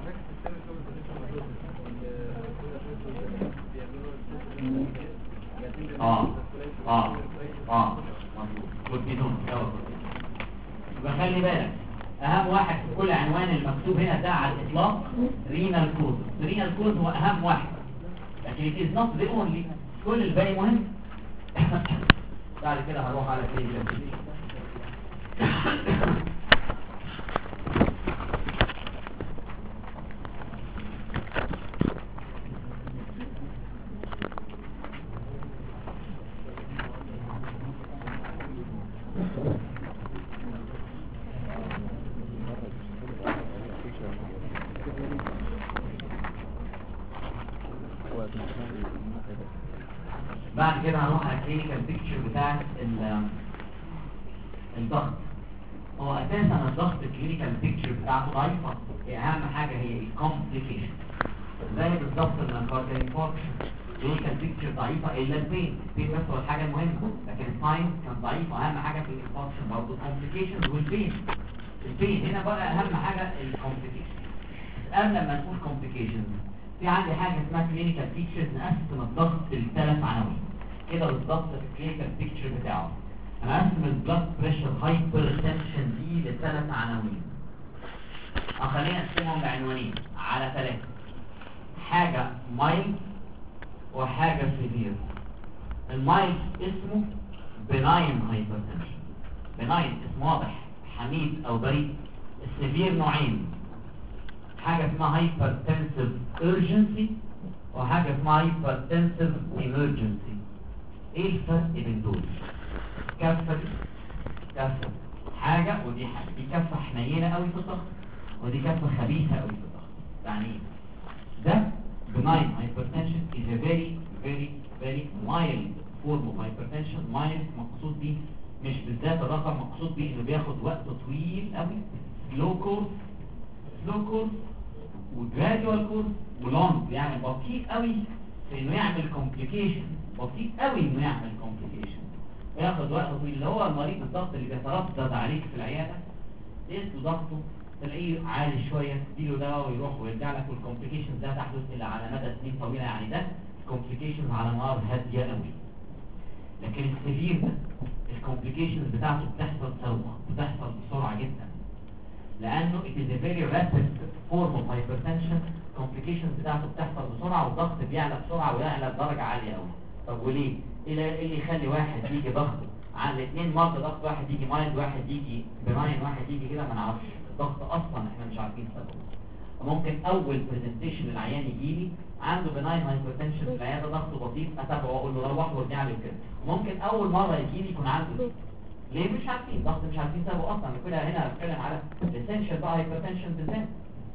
مظبوط. كورتيزون. يبقى خلي بالك اهم واحد في كل عنوان المكتوب هنا ده على الاطلاق رينال كوز. رينال كوز هو اهم واحد، لكن it is not the only. كل الباقي مهم. بعد كده هروح على كلينيكال. بعد كده هنروح على الكلينيكال بيكتشر بتاعت الضغط. هو اساسا الضغط الكلينيكال بيكتشر بتاعته ضعيفه. اهم حاجه هي الكومبليكيشن، زي بالظبط المايوكارديال انفاركشن. الكلينيكال بيكتشر ضعيفه الا البين بس هو الحاجه المهمه، لكن الساينس كان ضعيف. اهم حاجه في الانفاركشن برضه الكومبليكيشنز والبين. البين هنا بقى اهم حاجه الكومبليكيشن. قبل ما نقول كومبليكيشنز في عندي حاجه اسمها كلينيكال بيكتشرز. نقسم الضغط لثلاث عناوين كده بالظبط في الكلينيكال بيكتشر بتاعه. انا هقسم البلاد بريشر هايبرتنشن دي لثلاث عناوين. خلينا نقسمهم لعنوانين على ثلاثه. حاجه مايلد وحاجه سيفير. المايلد اسمه بناين هايبرتنشن. بناين اسم واضح، حميد او بريء. السيفير نوعين، حاجه اسمها هايبرتنسيف ايرجنسي وحاجه اسمها هايبرتنسيف ايمرجنسي. ايه الفرق بين دول؟ كفه حاجه ودي حاجه. دي كفه حنينه قوي في الضغط ودي كفه خبيثه قوي في الضغط. يعني ايه ده؟ benign hypertension is a very very بالي مايلد فورم اوف هايبرتنشن. مايلد مقصود بيه مش بالذات الرقم، مقصود بيه انه بياخد وقت طويل قوي، سلو كورس وجراديوال كورس ولونج، يعني بطيء قوي في انه يعمل كومبليكيشن، بطيء قوي انه يعمل كومبليكيشن، ياخد وقت طويل. اللي هو المريض الضغط اللي بيتردد عليك في العياده، تقيس له ضغطه تلاقيه عالي شويه، تديله دواء ويروح ويرجع لك، والكومبليكيشنز لا تحدث الا على مدى سنين طويله. يعني ده كومبليكيشنز على نار هاديه قوي. لكن السيفير ده الكومبليكيشنز بتاعته بتحصل ثوره، بتحصل بسرعه جدا، لانه it is a very rapid form of hypertension. complications بتاعته بتحصل بسرعه، والضغط بيعلى بسرعه ويعلى بدرجه عاليه قوي. طب وليه؟ ايه اللي يخلي واحد يجي ضغطه على الاثنين مرضى، ضغط واحد يجي مايلد واحد يجي بناين واحد يجي كده؟ ما نعرفش. الضغط اصلا احنا مش عارفين سببه. ممكن اول برزنتيشن العيان يجي لي عنده بناين هايبرتنشن في العياده، ضغطه بسيط، اتابعه واقول له روح وارجع لي وكده. ممكن اول مره يجي لي يكون عنده ليه مش عارفين ضغط، مش عارفين سببه اصلا. كلها هنا بتكلم على الاسنشال بقى هايبرتنشن بالذات.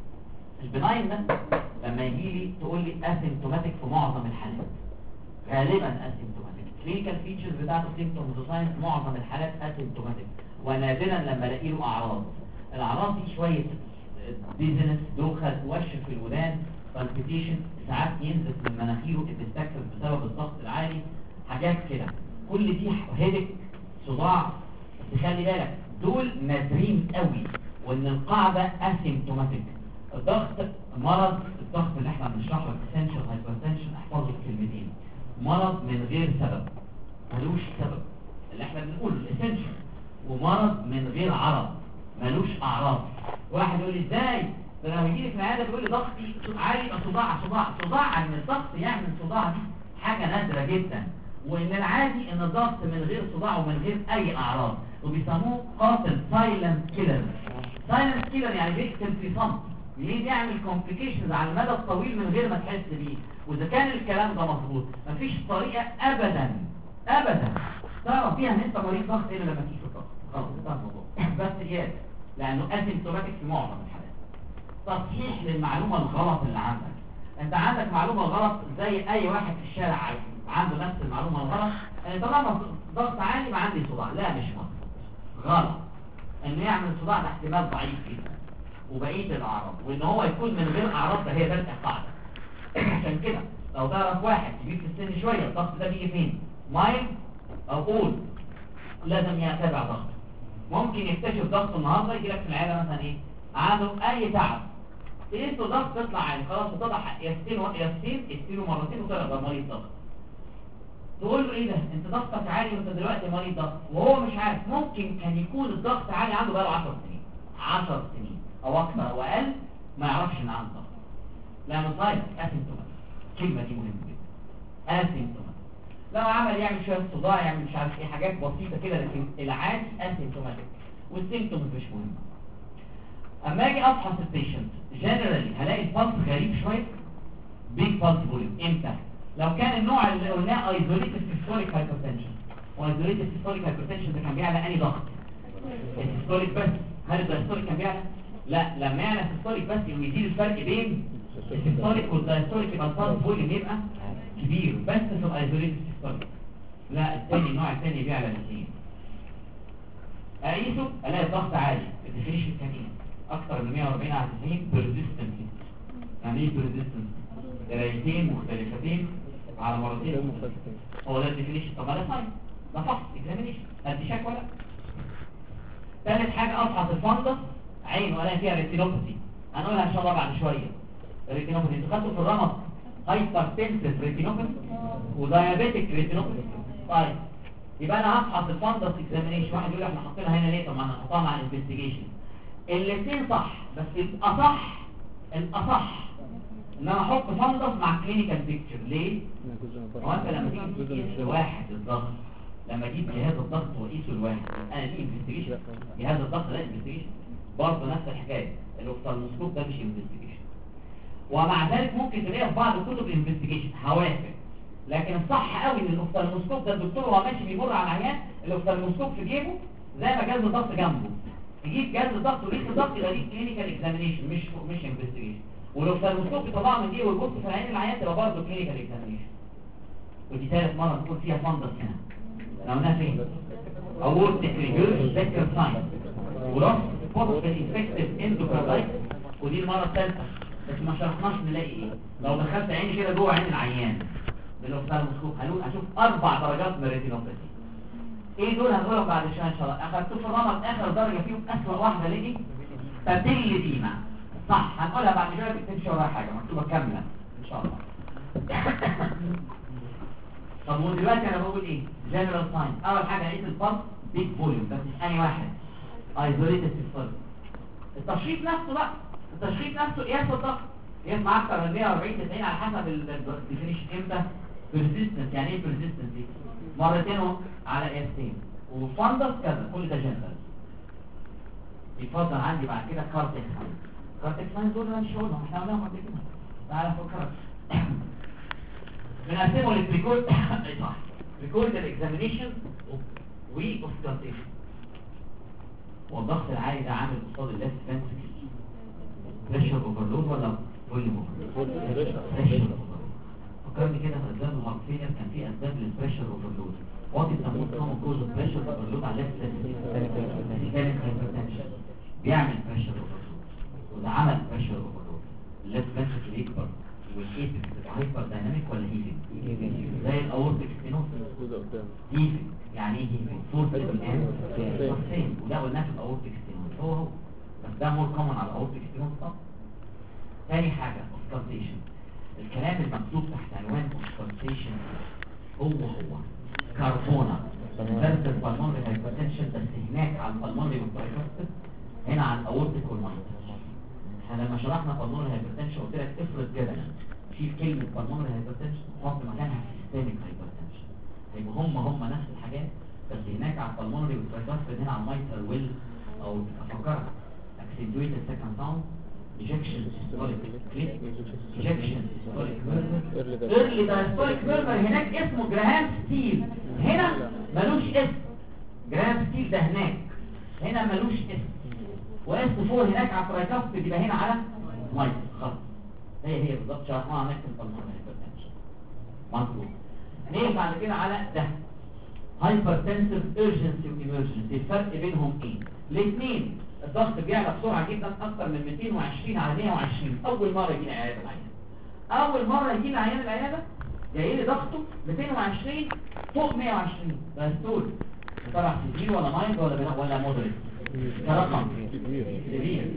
البناين ده لما يجي لي تقول لي اسيمتوماتيك في معظم الحالات، غالبا اسيمتوماتيك. كلينيكال فيتشرز بتاعته سيمتومز وساينز معظم الحالات اسيمتوماتيك، ونادرا لما الاقي له اعراض. الاعراض دي شويه ديزنس، دوخه، وش في الودان، بالبيتيشن، ساعات ينزف من مناخيره الدستكتر بسبب الضغط العالي، حاجات كده. كل دي هيدك، صداع. بس خلي بالك دول نادرين قوي، وان القاعده اسيمتوماتيك. الضغط مرض، الضغط اللي احنا بنشرحه الاسنشال هايبرتنشن، احفظه كلمتين: مرض من غير سبب، ملوش سبب اللي احنا بنقوله الاسنشال، ومرض من غير عرض، ملوش اعراض. واحد يقول لي ازاي ده لما يجي لي في العياده بيقول لي ضغطي عالي يبقى صداع. ان الضغط يعمل صداع دي حاجه نادره جدا، وان العادي ان الضغط من غير صداع ومن غير اي اعراض، وبيسموه قاتل، سايلنت كيلر. سايلنت كيلر يعني بيقتل في صمت، ليه؟ بيعمل كومبليكيشنز على المدى الطويل من غير ما تحس بيه. واذا كان الكلام ده مظبوط، مفيش طريقه ابدا تعرف فيها ان انت مريض ضغط الا لما تيجي في الضغط. خلاص انتهى الموضوع. بس اياد لانه اسيمتوماتيك في معظم الحالات. تصحيح للمعلومه الغلط اللي عندك. انت عندك معلومه غلط زي اي واحد في الشارع عنده نفس المعلومه الغلط، ان طالما ضغط عالي ما عندي صداع. لا، مش غلط. انه يعمل صداع ده احتمال ضعيف جدا، وبقيه الاعراض، وان هو يكون من غير اعراض ده هي ده القاعده. عشان كده لو تعرف واحد كبير في السن شويه الضغط ده بيجي فين، مايل او اول، لازم يتابع ضغطه. ممكن يكتشف ضغطه النهارده يجي لك في العياده مثلا ايه، عنده اي تعب، تقيسه ضغط تطلع عالي، خلاص اتضح يستيله مرتين وطلع ده مريض ضغط. تقول له ايه ده، انت ضغطك عالي وانت دلوقتي مريض ضغط، وهو مش عارف. ممكن كان يكون الضغط عالي عنده بقاله 10 سنين او اكثر او اقل، ما يعرفش ان عنده ضغط، لانه صاير اسيمتوماتيك. الكلمه دي مهمه جدا، اسيمتوماتيك. لو عمل يعمل شويه صداع، يعمل مش عارف ايه، حاجات بسيطه كده، لكن العادي اسيمتوماتيك، والسيمتومز مش مهمه. اما اجي افحص البيشنت جنرالي هلاقي البلس غريب شويه، بيج بلس فوليوم. امتى؟ لو كان النوع اللي قلناه ايزوليتد سيستوليك هايبرتنشن. وايزوليتد سيستوليك هايبرتنشن ده كان بيعلى انهي ضغط؟ السيستوليك بس. هل الدايستوليك كان بيعلى؟ لا، لما يعلى السيستوليك بس يقوم يزيد الفرق بين السيستوليك والدايستوليك، يبقى البلس فوليوم يبقى كبير. بس في الايزوليتد سيستوليك لا، الثاني النوع الثاني بيعلى الاثنين. اقيسه الاقي الضغط عالي، الديفينيشن كان ايه؟ اكتر من 140 على 90 بيرزيستنت. يعني ايه بيرزيستنت؟ قرايتين مختلفتين على مرتين مختلفتين. هو ده الديفينيشن. طب ده ساين، ده فحص اكزامينيشن، ادي شك ولا؟ ثالث حاجه افحص الفندس عين ولا فيها ريتينوباثي، هنقولها ان شاء الله بعد شويه. الريتينوباثي انتوا خدتوا في الرمد هايبرتنسيف ريتينوباثي ودايابيتيك ريتينوباثي. طيب يبقى انا هفحص الفندس اكزامينيشن. واحد يقول احنا حاطينها هنا ليه؟ طب ما انا هحطها مع الانفستيجيشن. الاثنين صح، بس الاصح ان انا احط فندس مع كلينيكال بيكتشر. ليه؟ هو انت لما تيجي تقيس لواحد الضغط، لما اجيب جهاز الضغط واقيسه لواحد، انا دي انفستيجيشن. جهاز الضغط ده انفستيجيشن برضه، نفس الحكايه. الاوفتالموسكوب ده مش انفستيجيشن، ومع ذلك ممكن تلاقيها في بعض الكتب انفستيجيشن. هوافق، لكن الصح قوي ان الاوفتالموسكوب ده الدكتور وهو ماشي بيمر على العيان، الاوفتالموسكوب في جيبه زي ما جهاز الضغط جنبه، يجيب جهاز الضغط ويقيس الضغط، يبقى دي كلينيكال اكزامينيشن مش انفستيجيشن. والاوفتالموسكوب يطلعه من دي ويبص في عين العيان، تبقى برضه كلينيكال اكزامينيشن. ودي ثالث مره نقول فيها فندس هنا. احنا قلناها فين؟ اورتيك ريجيرش سكند ساين وراس بوست انفكتيف اندوكاردايتس، ودي المره الثالثه بس ما شرحناش نلاقي ايه. لو دخلت عيني كده جوه عين العيان بالاوفثالموسكوب هشوف 4 درجات من الريتينوباثي. ايه دول هنقولهم بعد شويه ان شاء الله. اخدتوا في الرمد اخر درجه فيهم اسوء واحده ليه؟ بابيل ديما، صح هنقولها بعد شويه. تكتبش وراها حاجه مكتوبه كامله ان شاء الله. طب ودلوقتي انا بقول ايه؟ جنرال ساين. اول حاجه قيس البلس بيج فوليوم، بس مش انهي واحد، ايزوليتد سيستول. التشخيص نفسه بقى، التشخيص نفسه قياس الضغط، قياس معاه اكتر من 140 90 على حسب الديفينيشن. امتى؟ بيرسيستنس. يعني ايه بيرسيستنس دي؟ مرتين على قياستين وفندس كذا، كل ده جنرال. يفضل عندي بعد كده كارتكس ساين. كارتكس ساين دول انا مش هقولهم، احنا قلناهم قبل كده. تعالى فكر بنقسمه للبريكورد صح، بريكوردال اكزامينيشن واوسكالتيشن. والضغط العالي ده عامل قصاد الليفت فنتريكل بريشر اوفرلود ولا فوليوم اوفرلود؟ بريشر اوفرلود. فكرني كده في اسباب الهارت فيلير، كان في اسباب للبريشر اوفرلود. وات از ذا موست كومن كوز اوف بريشر اوفرلود على الليفت فنتريكل؟ هايبرتنشن بيعمل بريشر اوفرلود، وده عمل بريشر اوفرلود. الليفت فنتريكل يكبر والايبكس هايبر دايناميك ولا هيفنج زي الاورتيك ستينوسيس. هيفنج يعني ايه هيفنج؟ فورس الان شخصين، وده قلناه في الاورتيك ستينوسيس هو بس ده مور كومن على الاورتيك ستينوسيس. ثاني حاجه اوسكالتيشن. الكلام المكتوب تحت عنوان اوسكالتيشن هو كاربونا فيرسس بالمونري هايبرتنشن، بس هناك على البالمونري والبايكاستس، هنا على الاورتيك والمايتس. احنا لما شرحنا بالمونري هايبرتنشن قلت لك افرض كده شيل كلمه بالمونري هايبرتنشن وحط مكانها سيستميك هايبرتنشن، هيبقوا هم نفس الحاجات، بس هناك على البالمونري والبايكاستس، هنا على المايتر ويل او افكرك اكسنتويتد سكند ساوند، ايجكشن سيستوليك كليك، ايجكشن سيستوليك ميرمر، ايرلي دايستوليك ميرمر. هناك اسمه جراهام ستيل، هنا ملوش اسم. جراهام ستيل ده هنا ملوش اسم. واس 4 هناك على الترايكاست، يبقى هنا على مايك خلاص. هي بالظبط شرحناها هناك في البلمونري هايبرتنشن. مظبوط. نيجي بعد كده على ده هايبرتنسيف ايرجنسي وايمرجنسي. الفرق بينهم ايه؟ الاثنين الضغط بيعلى بسرعه جدا، اكتر من 220 على 120 اول مره يجي لي عيان العيان. اول مره يجي لي عيان العياده جاي لي ضغطه 220 فوق 120 بس دول طبعا سيفير ولا مايلد ولا مودريت؟ كرقم كبير.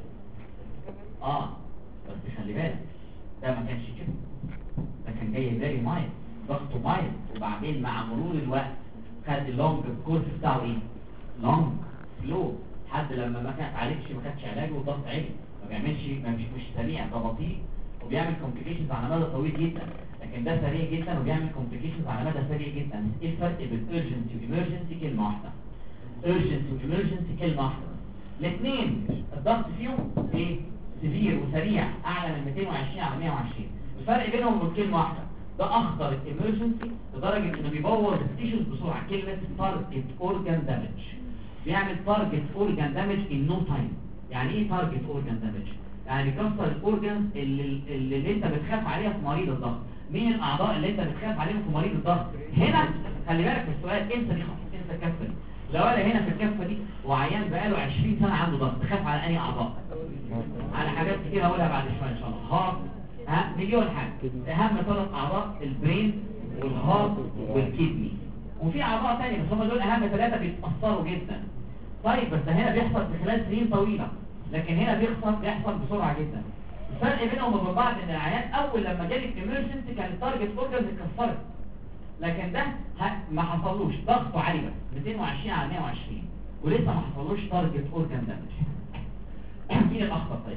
بس خلي بالك ده ما كانش كده، ده كان جاي فيري مايلد، ضغطه مايلد، وبعدين مع مرور الوقت خد اللونج الكورس بتاعه ايه؟ لونج سلو، لحد لما ما كانت عالجش ما خدش علاج والضغط عالي، ما بيعملش مش سريع، ده بطيء وبيعمل كومبليكيشنز على مدى طويل جدا. لكن ده سريع جدا وبيعمل كومبليكيشنز على مدى سريع جدا. ايه الفرق بين ايرجنسي وايمرجنسي؟ كلمه واحده. ايرجنسي وايمرجنسي كلمه واحده. الاثنين الضغط فيهم ايه؟ سيفير وسريع، اعلى من 220 على 120. الفرق بينهم كلمه واحده، ده اخطر الامرجنسي لدرجه انه بيبوظ التيشوز بسرعه. كلمه تارجت اورجان دامج، بيعمل تارجت اورجان دامج ان نو تايم. يعني ايه تارجت اورجان دامج؟ يعني بيكسر الاورجانز اللي انت بتخاف عليها في مريض الضغط. مين الاعضاء اللي انت بتخاف عليهم في مريض الضغط؟ هنا خلي بالك في السؤال، انسى دي خالص، انسى الكفه دي. لو انا هنا في الكفه دي وعيان بقاله 20 سنه عنده ضغط، تخاف على انهي اعضاء؟ على حاجات كتير هقولها بعد شويه ان شاء الله. هارت، مليون حاجه. اهم 3 اعضاء البرين والهارت والكدني، وفي اعضاء ثانيه بس هم دول اهم 3 بيتاثروا جدا. طيب بس هنا بيحصل في خلال سنين طويله، لكن هنا بيحصل بسرعه جدا. الفرق بينهم وبين بعض ان العيان اول لما جالي الامرجنسي كان التارجت اورجانز اتكسرت، لكن ده ما حصلوش، ضغطه عالي بس 220 على 120 ولسه ما حصلوش تارجت اورجان دامج. مين الاخطر طيب؟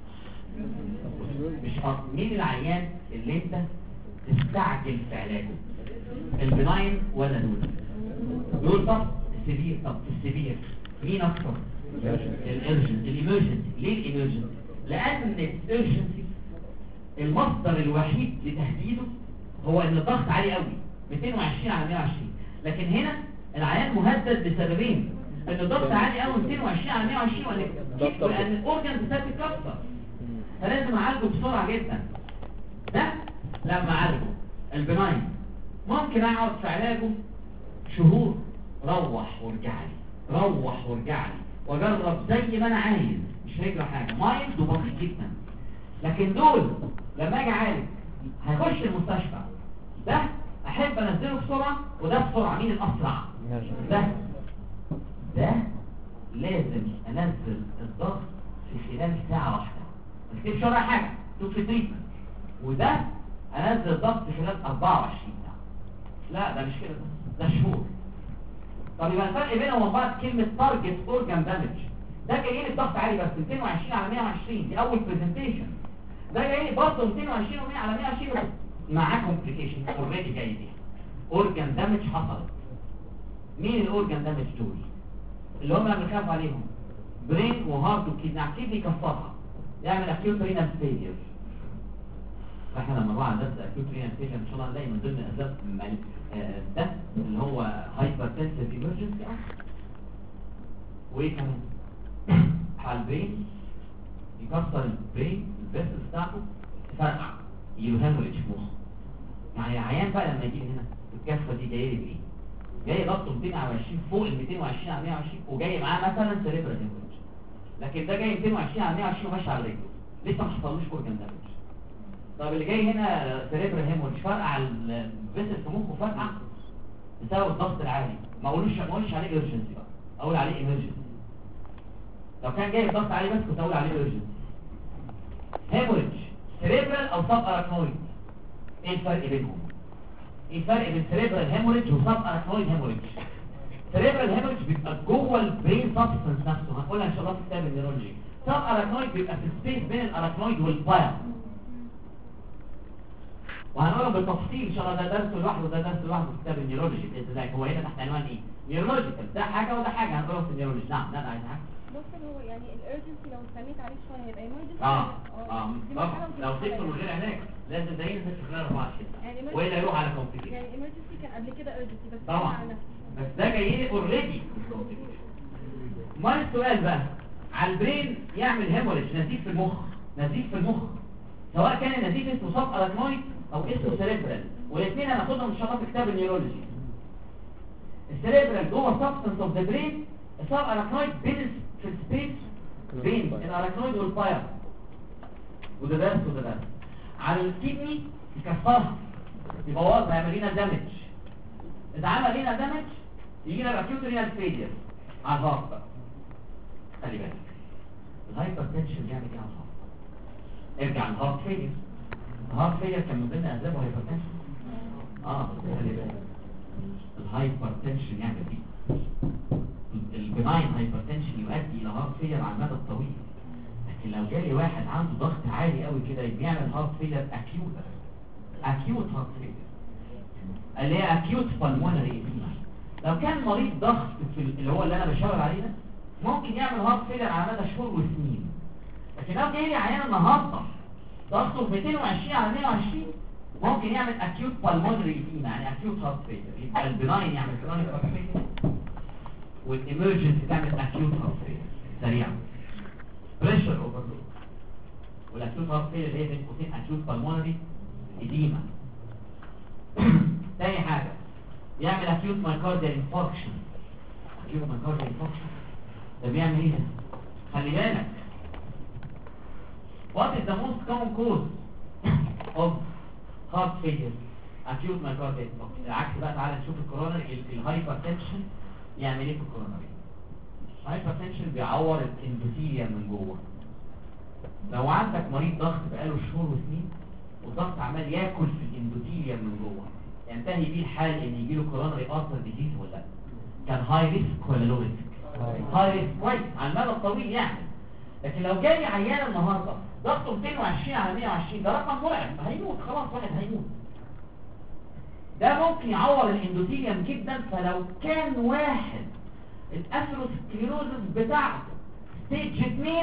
مش مين العيان اللي انت تستعجل في علاجه؟ البناين ولا دول؟ طب السيفير. طب السيفير مين اكتر؟ الامرجنسي. ليه الامرجنسي؟ لان الامرجنسي المصدر الوحيد لتهديده هو ان الضغط عالي قوي 220 على 120، لكن هنا العيان مهدد بسببين، ان الضغط عالي قوي 220 على 120 وان الاورجان بتتكسر، فلازم اعالجه بسرعه جدا. ده لما اعالجه البناين ممكن اقعد في علاجه شهور، روح وارجع لي روح وارجع لي واجرب زي ما انا عايز، مش هيجرى حاجه، مايلد وبسيط جدا. لكن دول لما اجي اعالج هيخش المستشفى، ده احب انزله بسرعه وده بسرعه، مين الاسرع؟ ده لازم انزل الضغط في خلال ساعه واحده، ما تكتبش ولا حاجه، تكتب في تريتمنت. وده انزل الضغط في خلال 24 ساعه. لا ده مش كده، ده شهور. طب يبقى الفرق بينهم وبين بعض كلمه تارجت اورجان دامج. ده جاي لي الضغط عالي بس 220 على 120، دي اول برزنتيشن. ده جاي لي برضه 220 و100 على 120 معاه كومبليكيشن اوريدي جاي دي. اورجان دامج حصلت. مين الاورجان دامج دول؟ اللي هم اللي بنخاف عليهم، برين وهارت وكيدني. كيدني كسرها يعمل اكيوت رينال فيلير. فاحنا لما نروح على درس اكيوت رينال فيلير ان شاء الله نلاقي من ضمن اسباب ده اللي هو هايبرتنسيف ايمرجنسي. وايه كمان؟ على البرين يكسر البرين الفيسل بتاعته تفرقع، يجيله هيموريدج في مخه. يعني العيان بقى لما يجي هنا الكفه دي جايه لي بايه؟ جاي ضغطه 220 فوق ال 220 على 120 وجاي معاه مثلا سيريبرال هيموريدج. لكن ده جاي 220 على 120 وماشي على رجله، لسه ما حصلوش اورجان دامج. طب اللي جاي هنا سيريبرال هيموريدج فرقع الفيسل في مخه، فرقع بسبب الضغط العالي. ما اقولش عليه ايرجنسي بقى، اقول عليه ايمرجنسي. لو كان جاي الضغط عالي بس كنت اقول عليه ايرجنسي. هيموريدج سيريبرال او سب اراكنويد، ايه الفرق بينهم؟ ايه الفرق بين سيريبرال هيموريدج وسب اراكنويد هيموريدج؟ سيريبرال هيموريدج بيبقى جوه البرين سبستنس نفسه، هنقولها ان شاء الله في كتاب النيورولوجي. سب اراكنويد بيبقى في السبيس بين الاراكنويد والباير، وهنقولها بالتفصيل ان شاء الله. ده درس لوحده وده درس لوحده في كتاب النيورولوجي باذن الله. هو هنا تحت عنوان ايه؟ نيورولوجيكال، ده حاجه وده حاجه، هنقولها في النيورولوجي. نعم لا عايز حاجه. دكتور هو يعني الارجنسي لو استنيت عليه شويه هيبقى ايمرجنسي؟ طبعا لو سبته من غير علاج لازم ده ينزل في خلال 24 ساعه والا يروح على كومبليكيشن. يعني ايمرجنسي كان قبل كده ارجنسي بس طبعا على نفسه، بس ده جاي لي اوريدي. ما السؤال بقى على البرين يعمل هيموريدج، نزيف في المخ، نزيف في المخ، سواء كان النزيف اسمه سب اراكنويد او اسمه سيريبرال، والاثنين هناخدهم ان شاء الله في كتاب النيورولوجي. السيريبرال جوه سبستنس اوف ذا برين، السب اراكنويد بين في السبيس بين الاراكنويد والباير، وده درس وده درس. على الكدني يكسرها يبوظها، يعمل لنا دامج. اذا عمل لنا دامج يجي لنا اكيوت رينال فيلير. على الهارت بقى خلي بالك، الهايبرتنشن بيعمل ايه على الهارت؟ ارجع للهارت فيلير. الهارت فيلير كان من ضمن اسبابه هايبرتنشن. خلي بالك الهايبرتنشن يعمل ايه؟ البناين هايبرتنشن يؤدي الى هارت فيلير على المدى الطويل. لكن لو جالي واحد عنده ضغط عالي قوي كده بيعمل هارت فيلير اكيوت هارت فيلير، اللي هي اكيوت بالمونري ايديما. لو كان مريض ضغط في اللي هو اللي انا بشاور عليه ده ممكن يعمل هارت فيلير على مدى شهور وسنين. لكن لو جاي لي عيان النهارده ضغطه 220 على 120 ممكن يعمل اكيوت بالمونري ايديما، يعني اكيوت هارت فيلير. يبقى البناين يعمل كرونيك هارت فيلير والامرجنسي تعمل اكيوت هارت فيلير سريعا، بريشر اوفرلود. والاكيوت هارت فيلير هي بين قوسين اكيوت بالمونري ايديما. تاني حاجه يعمل اكيوت مايكارديال انفاركشن. اكيوت مايكارديال انفاركشن ده بيعمل ايه؟ خلي بالك what is the most common cause of heart failure؟ acute myocardial infarction. العكس بقى، تعالى نشوف الكورونري. الهايبرتنشن يعمل ايه في الكورونري؟ الهايبرتنشن بيعور الاندوثيليوم من جوه. لو عندك مريض ضغط بقاله شهور وسنين والضغط عمال ياكل في الاندوثيليوم من جوه، ينتهي بيه الحال ان يجي له كورونري ارتر ديزيز ولا لا؟ كان هاي ريسك ولا لو ريسك؟ هاي ريسك كويس على المدى الطويل يعني. لكن لو جالي عيان النهارده ضغطه 220 على 120 ده رقم مرعب، هيموت خلاص، واحد هيموت. ده ممكن يعور الاندوثيليوم جدا. فلو كان واحد الاثيروسكليروزس بتاعته ستيج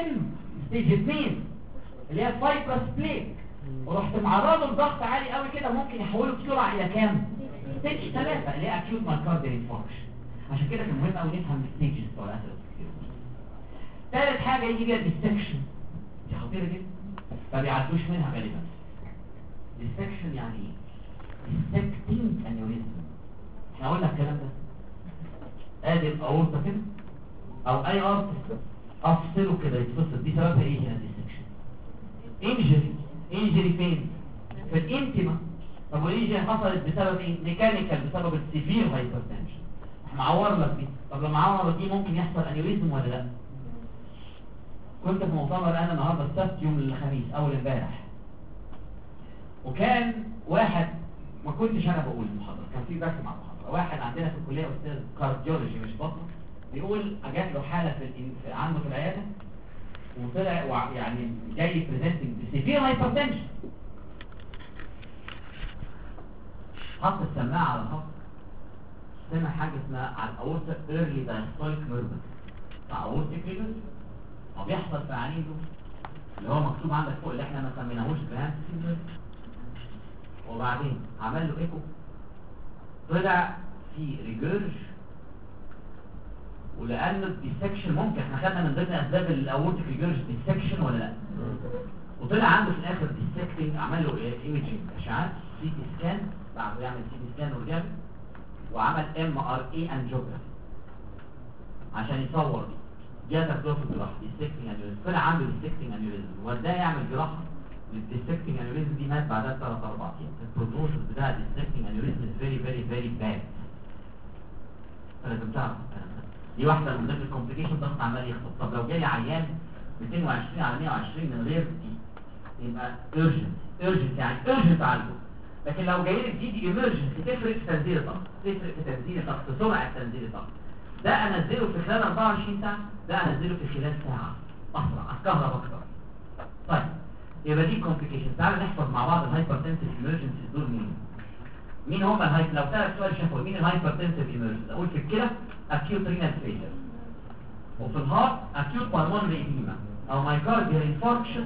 2 اللي هي فايبرس بليك ورحت معرضه لضغط عالي قوي كده ممكن يحوله بسرعه الى كام؟ ستيج 3 اللي هي اكيوت مايكارديال انفاركشن. عشان كده كان مهم قوي نفهم الستيجز بتوع الاثيروسكليروزس. ثالث حاجه يجي بيها الديستكشن، دي خطيره جدا ما بيعدوش منها غالبا. ديستكشن يعني ايه؟ dissecting aneurysm. احنا قلنا الكلام ده. ادي الاورطه كده او اي ارتس افصله كده يتفصل، دي سببها ايه هنا؟ ديسكشن. انجري فين؟ في الانتما. طب والانجري حصلت بسبب ايه؟ ميكانيكال، بسبب السيفير هايبرتنشن. معور لك دي. طب لما عور دي ممكن يحصل انيوريزم ولا لا؟ كنت في مؤتمر انا النهارده السبت يوم الخميس اول امبارح، وكان واحد، ما كنتش انا بقول المحاضره، كان في بحث مع المحاضره، واحد عندنا في الكليه استاذ كارديولوجي مش بطن، بيقول جات له حاله عنده في العياده وطلع يعني جاي بريزنتنج بسيفير هايبرتنشن. حط السماعه على الخط، سمع حاجه اسمها على الاورتا ايرلي دايستوليك ميرمر بتاع اورتيك ريجن، وبيحصل في عينه اللي هو مكتوب عندك فوق اللي احنا ما سميناهوش جراند سيجنال. وبعدين عمل له ايكو، طلع في ريجيرج، ولانه الديسكشن ممكن، احنا خدنا من ضمن اسباب الاورتيك ريجيرج ديسكشن ولا لا؟ وطلع عنده في الاخر ديسكتنج، عمل له ايميجنج اشعاعات سي تي سكان، بعد يعمل سي تي سكان ورجع وعمل ام ار اي انجيوجرافي عشان يصور جاتك له في الجراحه ديسكتنج انيوريزم. طلع عنده ديسكتنج انيوريزم، وده يعمل جراحه للديسكتنج انيوريزم دي، مات بعدها 3-4 ايام. البروجنوسيس بتاع الديسكتنج انيوريزم فيري فيري فيري باد. فلازم تعرف الكلام ده. دي واحده من ضمن الكومبليكيشن، ضغط عمال يخطب. طب لو جالي عيان 220 على 120 من غير دي يبقى urgent يعني urgent عالجه. لكن لو جاي لك دي emergency تفرق في تنزيل الضغط، تفرق في تنزيل الضغط، في سرعه تنزيل الضغط. ده انزله في خلال 24 ساعه، ده انزله في خلال ساعه، اسرع، اتكهرب اكتر. طيب يبقى دي كومبليكيشن. تعالوا نحفظ مع بعض الهايبرتنسيف ايمرجنسيز دول مين هم لو سالك سؤال شفوي مين الهايبرتنسيف ايمرجنسيز؟ اقول في الكلى acute renal failure، وفي الهارت acute pulmonary edema او myocardial infarction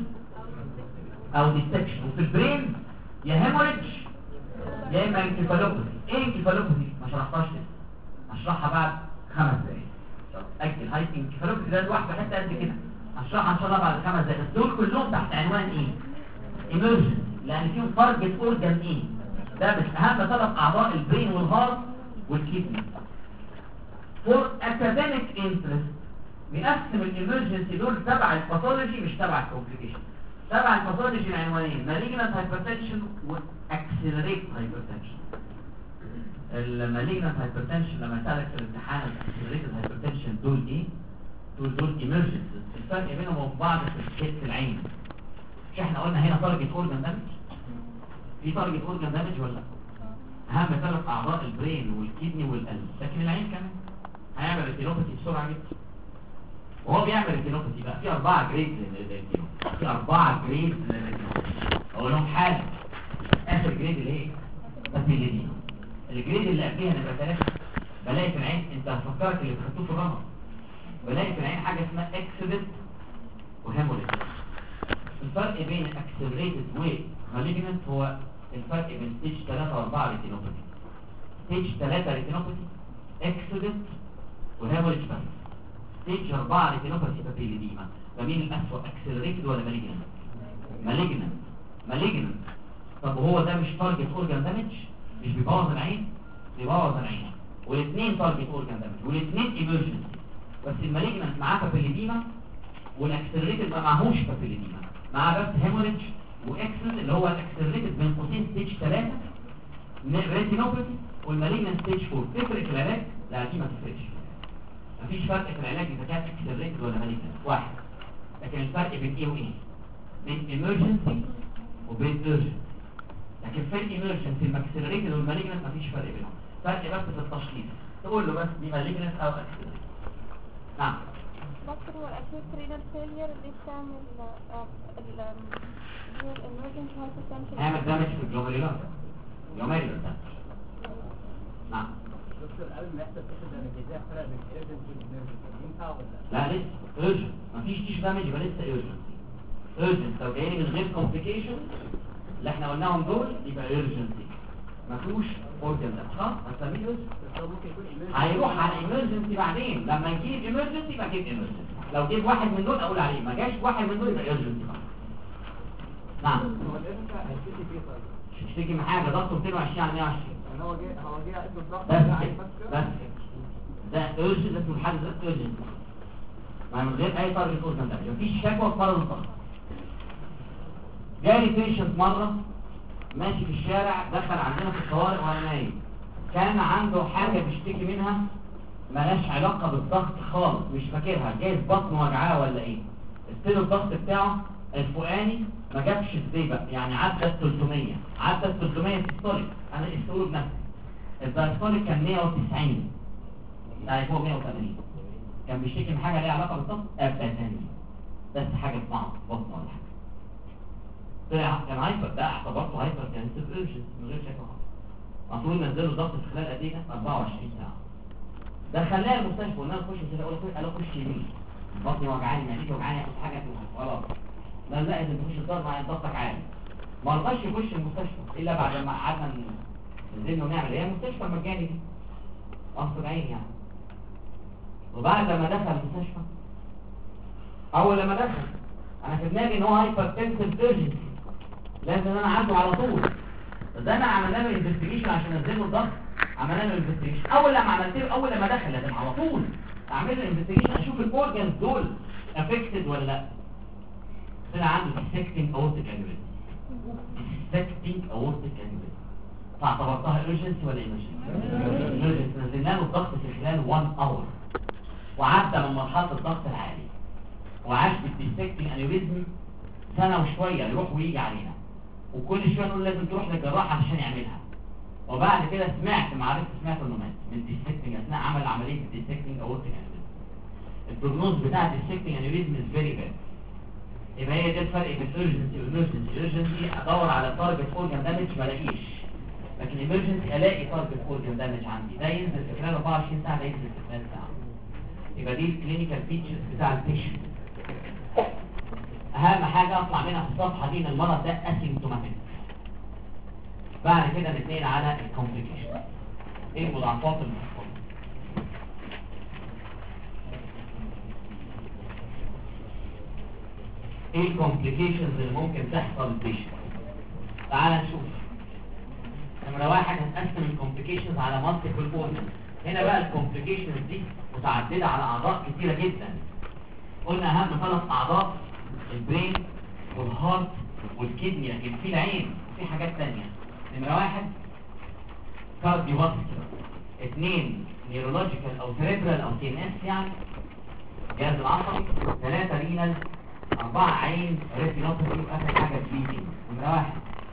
او ديستكشن، وفي البرين يا هيموريدج يا اما انكفالوباثي. ايه انكفالوباثي؟ ما شرحتهاش لسه، هشرحها بعد 5 دقايق. اجل هاي انكفالوباثي ده لوحده حته قد كده، هشرحها ان شاء الله بعد 5 دقايق. بس دول كلهم تحت عنوان ايه؟ ايمرجنسي، لان فيهم تارجت اورجان ايه؟ ده مش اهم 3 اعضاء البرين والهارت والكيدني. فور اكاديميك انترست بيقسم الامرجنسي دول تبع الباثولوجي مش تبع الكومبليكيشن. تبع الباثولوجي العنوانين مالجنت هايبرتنشن واكسلريت هايبرتنشن. المالجنت هايبرتنشن لما سالك في الامتحان الاكسلريت هايبرتنشن دول ايه؟ دول ايمرجنسي. الفرق بينهم وبين بعض في العين. مش احنا قلنا هنا تارجت اورجان دامج؟ في تارجت اورجان دامج ولا لا؟ اهم 3 اعضاء البرين والكيدني والقلب، لكن العين كمان هيعمل ريتينوباثي بسرعه جدا. وهو بيعمل ريتينوباثي بقى في 4 جريد للريتينوباثي، في 4 جريد للريتينوباثي. اقول لهم حاجه، اخر جريد اللي هي بابيليديما. الجريد اللي قبلها نبقى 3 بلاقي في العين، انت هتفكرك اللي خدتوه في الرمل، بلاقي في العين حاجه اسمها اكسيدنت وهيموريج. الفرق بين اكسلريتد ومالجنت هو الفرق بين ستيج 3 و4 ريتينوباثي. ستيج 3 ريتينوباثي اكسيدنت وهيموريج بس. ستيج 4 ريتينوباثي بابيليديما. فمين الاسوأ، اكسلريتد ولا مالجنت؟ مالجنت. طب وهو ده مش تارجت اورجان دامج؟ مش بيبوظ العين؟ بيبوظ العين. والاثنين تارجت اورجان دامج والاثنين ايمرجنسي. بس المالجنت معاه بابيليديما والاكسلريتد ما معهوش بابيليديما، معاه بس هيموريج واكسل اللي هو الاكسلريتد بين قوسين ستيج 3 ريتينوباثي، والمالجنت ستيج 4. تفرق في العلاج؟ لا دي ما تفرقش. مفيش فرق في العلاج اذا كانت اكسلريتد ولا مالجنت، واحد. لكن الفرق بين ايه وايه؟ بين ايمرجنسي وبين urgent. لكن في الامرجنسي الماكسلريتد والمالجنت مفيش فرق بينهم، فرق بس في التشخيص. تقول له بس دي مالجنت او اكسلريتد. نعم دكتور، هو الاكيوت رينال فيلير اللي بتعمل الامرجنسي هايبرتنشن هيعمل دامج في الجلوميرولار نعم. دكتور قبل ما يحصل كده دامج ازاي فرق بين ايرجنسي والامرجنسي؟ ينفع ولا لا لسه urgent، مفيش تيش دامج يبقى لسه urgent. لو جايين من غير complication اللي احنا قلناهم دول يبقى urgency، مفيهوش organ damage. خلاص هنسميه urgent. ممكن يكون emergency. هيروح على emergency بعدين، لما يجيب emergency يبقى جيب emergency. لو جيب واحد من دول اقول عليه، ما جاش واحد من دول يبقى urgency. نعم هو الامرجنسي هيبتدي فيه طيب مش بتشتكي من حاجه ضغطه 220 على 120 يعني هو جه قايس الضغط بس عايز بس كده. بس ده urgent اسمه الحاجه ده urgent من غير اي تارجت اورجان دامج مفيش شكوى في مرض الضغط. جالي بيشنت مره ماشي في الشارع دخل عندنا في الطوارئ وانا نايم كان عنده حاجه بيشتكي منها مالهاش علاقه بالضغط خالص مش فاكرها جايز بطن وجعاه ولا ايه. استيل الضغط بتاعه الفوقاني ما جابش الزيبق يعني عدى 300 عدى 300 سيستوليك انا قلت بنفسي الدايستوليك كان 190 يعني فوق 180 كان بيشتكي من حاجه ليها علاقه بالضغط ابدا بس حاجه في بعض بطن ولا حاجه طلع كان هايبر ده اعتبرته هايبر كان سيرفيرجن من غير شكوى خالص المفروض نزله الضغط في خلال قد ايه 24 ساعه دخلناه المستشفى قلنا له خش كده قال له خش يمين بطني وجعاني معدتي وجعاني اخد حاجه خلاص لا لازم تخش الضغط مع ضغطك عالي ما رضاش يخش المستشفى الا بعد ما قعدنا ننزل ونعمل هي المستشفى المجاني دي قصر عين يعني. وبعد ما دخل المستشفى اول لما دخل انا في دماغي ان هو هايبرتنسيف ايرجنسي لازم انا عنده على طول ده انا عملنا له انفستيجيشن عشان انزل له الضغط عملنا له انفستيجيشن اول لما دخل لازم على طول اعمل له انفستيجيشن اشوف الاورجنز دول افكتد ولا لا. طلع عنده dissecting aortic aneurysm فاعتبرتها emergency ولا emergency نزلنا له الضغط في خلال 1 اور وعدى من مرحله الضغط العالي وعاش بالdissecting aneurysm سنه وشويه يروح ويجي علينا وكل شويه نقول لازم تروح للجراح عشان يعملها. وبعد كده سمعت انه مات من dissecting اثناء عمل عمليه dissecting aortic aneurysm. البروجنوز بتاع dissecting aneurysm is very bad. يبقى هي ده الفرق بين urgency و emergency ادور على target organ damage ما الاقيش لكن emergency الاقي target organ damage عندي ده ينزل في خلال 24 ساعه ده ينزل في خلال ساعه. يبقى دي الكلينيكال فيتشرز بتاع البيشنت. اهم حاجه اطلع منها في الصفحه دي ان المرض ده اسيمتوماتيك. بعد كده نتنقل على الكومبليكيشن ايه المضاعفات المحفوظه. ايه الكومبليكيشنز اللي ممكن تحصل للبيشنت. تعال نشوف. نمرة 1 هنقسم الكومبليكيشنز على مالتيبل اورجنز. هنا بقى الكومبليكيشنز دي متعدده على اعضاء كتيره جدا. قلنا اهم 3 اعضاء البرين والهارت والكدني لكن في العين وفي حاجات ثانيه. نمرة 1 كارديوفاسكولار 2 نيورولوجيكال او سيريبرال او سي ان اس يعني جهاز العصبي 3 رينال 4 عين ريتينوباثي واخر حاجه بليدنج. نمرة 1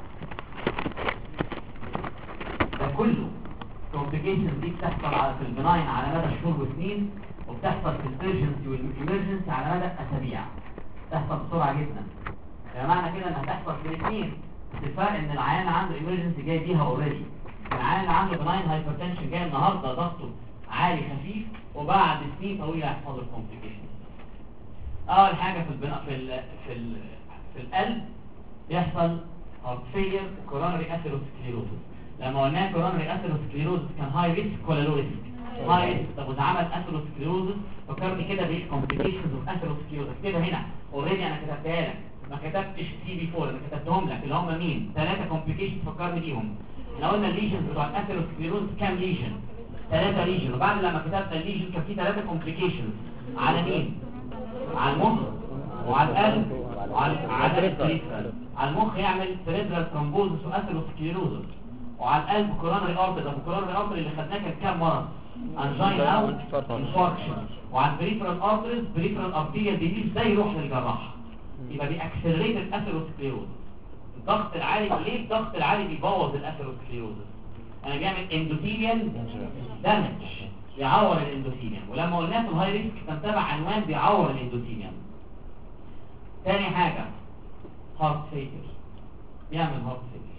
ده كله كومبليكيشنز دي بتحصل على في البناين على مدى شهور وسنين وبتحصل في الارجنسي والامرجنسي على مدى اسابيع بتحصل بسرعه جدا. يعني معنى كده انها تحصل في الاثنين بس الفرق ان العيان عنده امرجنسي جاي بيها اوريدي. العيان اللي عنده بناين هايبرتنشن جاي النهارده ضغطه عالي خفيف وبعد سنين طويله يحصل له كومبليكيشن. اول حاجه في القلب يحصل هارت فيلير وكورونري اثيروسكليروزس. لما قلنا كورونري اثيروسكليروزس كان هاي ريسك ولا لو ريسك؟ هاي ريسك. طب وده عمل اثيروسكليروزس فكرني كده بايه كومبليكيشنز اوف اثيروسكليروزس كده هنا اوريدي انا كتبتها لك ما كتبتش سي بي 4 انا كتبتهم لك اللي هم مين 3 كومبليكيشنز فكرني بيهم. احنا قلنا الليجنز بتوع الاثيروسكليروزس كام ليجن 3 ليجن وبعد لما كتبت الليجن كان في 3 كومبليكيشنز على مين على المخ وعلى القلب وعلى البريفرال. على المخ يعمل سيريبرال ثرومبوزس واثيروسكليروزس وعلى القلب كورونري ارتري. طب الكورونري ارتري اللي خدناه كان كام مرض انجينا او انفاركشن. وعلى البريفرال ارتريز بريفرال ارتيريال ديزيز ده يروح للجراح يبقى بيأكسلريت الاثيروسكليروزس. الضغط العالي ليه الضغط العالي بيبوظ الاثيروسكليروزس؟ انا بيعمل اندوثيليال دامج بيعور الاندوثيليوم ولما قلنا في الهاي ريسك كان تبع عنوان بيعور الاندوثيليوم. تاني حاجه هارت فيلير بيعمل هارت فيلير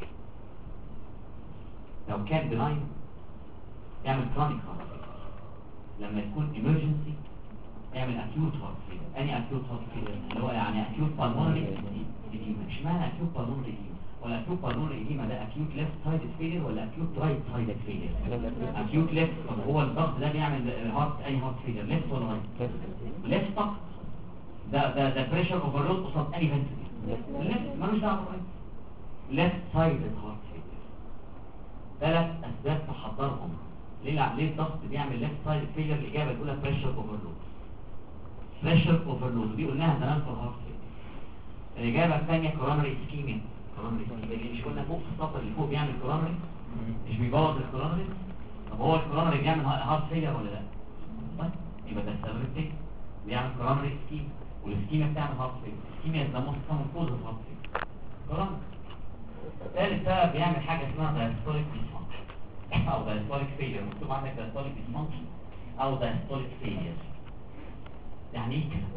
لو كان بناين يعمل كرونيك هارت فيلير. لما يكون ايمرجنسي يعمل اكيوت هارت فيلير. اني اكيوت هارت فيلير اللي هو يعني اكيوت بالمونري اديما. اشمعنى اكيوت بالمونري اديما ولا اكيوت بالمونري اديما ده اكيوت ليفت سايدد فيلير ولا اكيوت رايت سايدد فيلير؟ اكيوت ليفت. طب هو الضغط ده بيعمل هارت اي هارت فيلير ليفت ولا رايت؟ ليفت فقط. ده بريشر اوفرلود قصاد اني فنتريكل ليفت مالوش دعوه بالرايت. left sided heart failure. 3 اسباب تحضرهم. ليه الضغط بيعمل left sided failure؟ الاجابه الاولى pressure overload. pressure overload دي قلناها زمان في الهارت failure. الاجابه الثانيه coronary ischemia. coronary ischemia اللي مش قلنا فوق في السطر اللي فوق بيعمل coronary؟ مش بيبوظ الكورونري؟ طب هو الكورونري بيعمل هارت فيلير ولا لا؟ طيب يبقى ده السبب التاني بيعمل كورونري اسكيميا، والاسكيميا بتعمل هارت فيلير. الاسكيميا is the most common cause of heart failure. كورونري. ثالث سبب بيعمل حاجه اسمها diastolic dysfunction او diastolic failure. مكتوب عندك diastolic dysfunction او diastolic failure. يعني ايه كده؟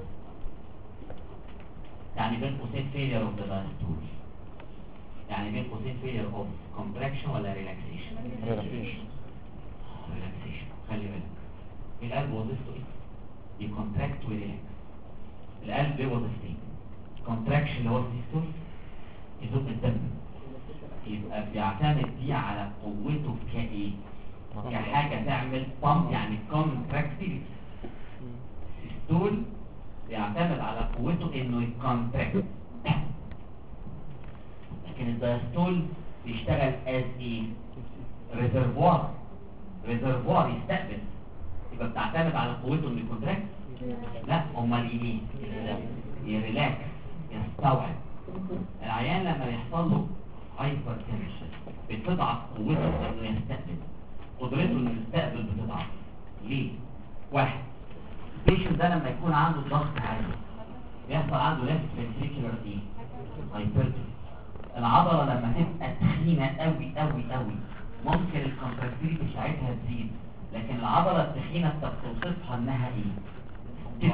يعني بين قوسين failure of the diastole. يعني بين قوسين failure of contraction ولا relaxation؟ relaxation. خلي بالك القلب وظيفته ايه؟ يكونتراكت ويريلاكس. القلب ليه وظيفتين، contraction اللي هو السيستول يزق الدم، يبقى بيعتمد دي على قوته كايه؟ كحاجه تعمل بامب يعني كونتراكتيفيتي. السيستول بيعتمد على قوته انه يكونتراكت. لكن الدايستول بيشتغل از ايه؟ ريزرفوار يستقبل. يبقى بتعتمد على قوته انه يكونتراكت؟ لا، امال ايه؟ يريلاكس، يستوعب. العيان لما يحصل له هايبر تنشن بتضعف قوته انه يستقبل، قدرته انه يستقبل بتضعف. ليه؟ واحد، البيشنت ده لما يكون عنده ضغط عالي بيحصل عنده ليفت فنتريكولار ايه؟ هايبرتروفي. العضله لما تبقى تخينه قوي قوي قوي ممكن الكونتراكتيليتي بتاعتها تزيد، لكن العضله التخينه انت بتوصفها انها ايه؟ تف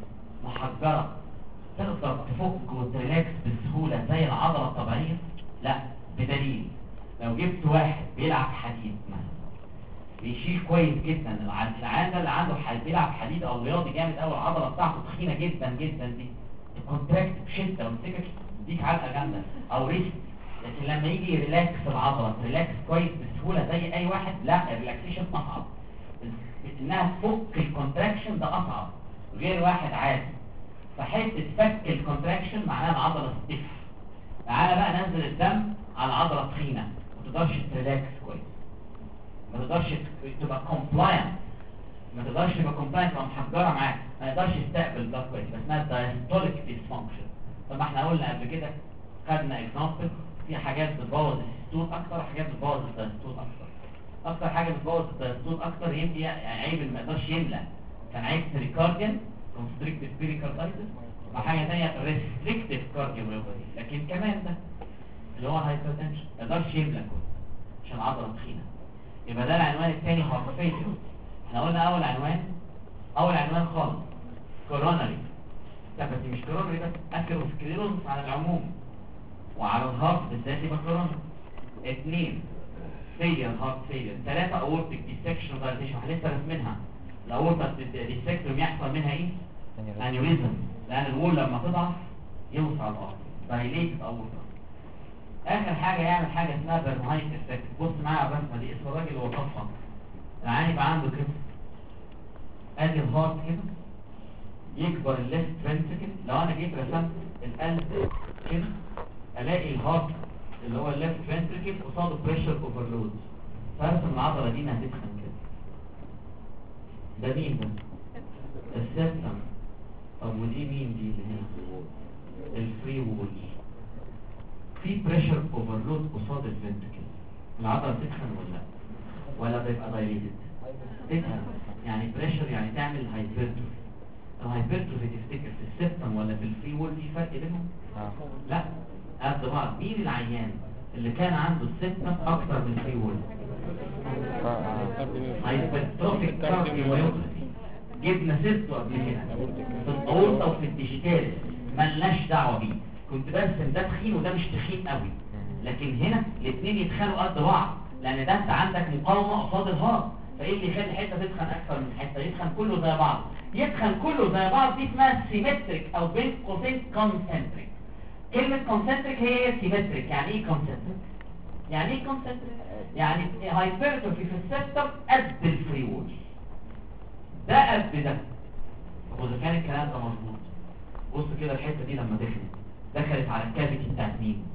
محجره، تقدر تفك وتريلاكس بسهوله زي العضله الطبيعيه؟ لا، بدليل لو جبت واحد بيلعب حديد مثلا بيشيل كويس جدا، العيان ده اللي عنده بيلعب حديد او رياضي جامد قوي العضله بتاعته تخينه جدا جدا، دي الكونتراكت بشده ومسكك تديك علقه جامده او ريست. لكن لما يجي ريلاكس العضله ريلاكس كويس بسهوله زي اي واحد، لا، الريلاكسيشن اصعب، انها تفك الكونتراكشن ده اصعب غير واحد عادي. فحته فك الكونتراكشن معناها العضله ستيف. تعالى بقى ننزل الدم على عضله تخينه ما تقدرش تريلاكس كويس، ما تقدرش تبقى كومبلاينت، ما تقدرش تبقى كومبلاينت تبقى محجره معاك، ما يقدرش يستقبل ده كويس، اسمها دايستوليك ديسفانكشن. طب ما احنا قلنا قبل كده، خدنا اكزامبل في حاجات بتبوظ السيستول اكتر وحاجات بتبوظ الدايستول اكتر. اكتر حاجه بتبوظ الدايستول اكتر يمكن يعني عيب اللي ما يقدرش يملى، كان عيب بريكارديان كونستريكتيف بيريكاردايتس، وحاجه ثانيه ريستريكتيف كارديوميوباثي. لكن كمان ده اللي هو هايبرتنشن ما يقدرش يملى كله عشان عضله تخينه. يبقى ده العنوان الثاني هارت فيلير. احنا قلنا اول عنوان خالص كوروناري، بس مش كوروناري بس، اثيروسكليروز على العموم وعلى الهارت بالذات يبقى كوروناري. 2 فيلير هارت فيلير. 3 اورتيك ديسكشن دايليتيشن، احنا لسه راسمينها. الاورتا ديسكتوم يحصل منها ايه؟ انيوريزم، لان الوول لما تضعف يوسع الارض، دايليتد اورتا. اخر حاجه يعمل حاجه اسمها برنهايت افكت. بص معايا على الرسمه دي، اسم الراجل هو وصفها. العيان يبقى عنده كده ادي الهارت كده، يكبر الليفت فنتريكل. لو انا جيت رسمت القلب كده الاقي الهارت اللي هو الليفت فنتريكل قصاده بريشر اوفرلود، فارسم العضله دي انها تتخن كده. ده مين ده؟ السيستم. طب ودي مين دي اللي هنا؟ الفري وول. في بريشر اوفرلود قصاد الفنتريكل، العضله تتخن ولا تبقى دايليتد؟ تتخن. يعني بريشر يعني تعمل هايبرتروفي. الهايبرتروفي تفتكر في السيستم ولا في الفري وول؟ في فرق بينهم؟ لا، قد بعض. مين العيان اللي كان عنده السيستم اكتر من الفري وول؟ هايبرتروفيك كارديوميوباثي. جبنا سيرته قبل كده في الاورطه وفي الديجيتال، ملناش دعوه بيه. كنت برسم ده تخين وده مش تخين قوي، لكن هنا الاثنين يتخانقوا قد بعض، لان ده انت عندك مقاومه قصاد الهارت. فايه اللي يخلي حته تتخن اكثر من حته؟ يتخن كله زي بعض. يتخن كله زي بعض دي اسمها سيمتريك او بين قوسين كونسنتريك. كلمه كونسنتريك هي سيمتريك. يعني ايه كونسنتريك؟ يعني ايه كونسنتريك؟ يعني هايبرتروفي في السيستم قد الفري وول، ده قد ده. واذا كان الكلام ده مظبوط، بص كده الحته دي لما دخلت على الكافيتي بتاعت مين؟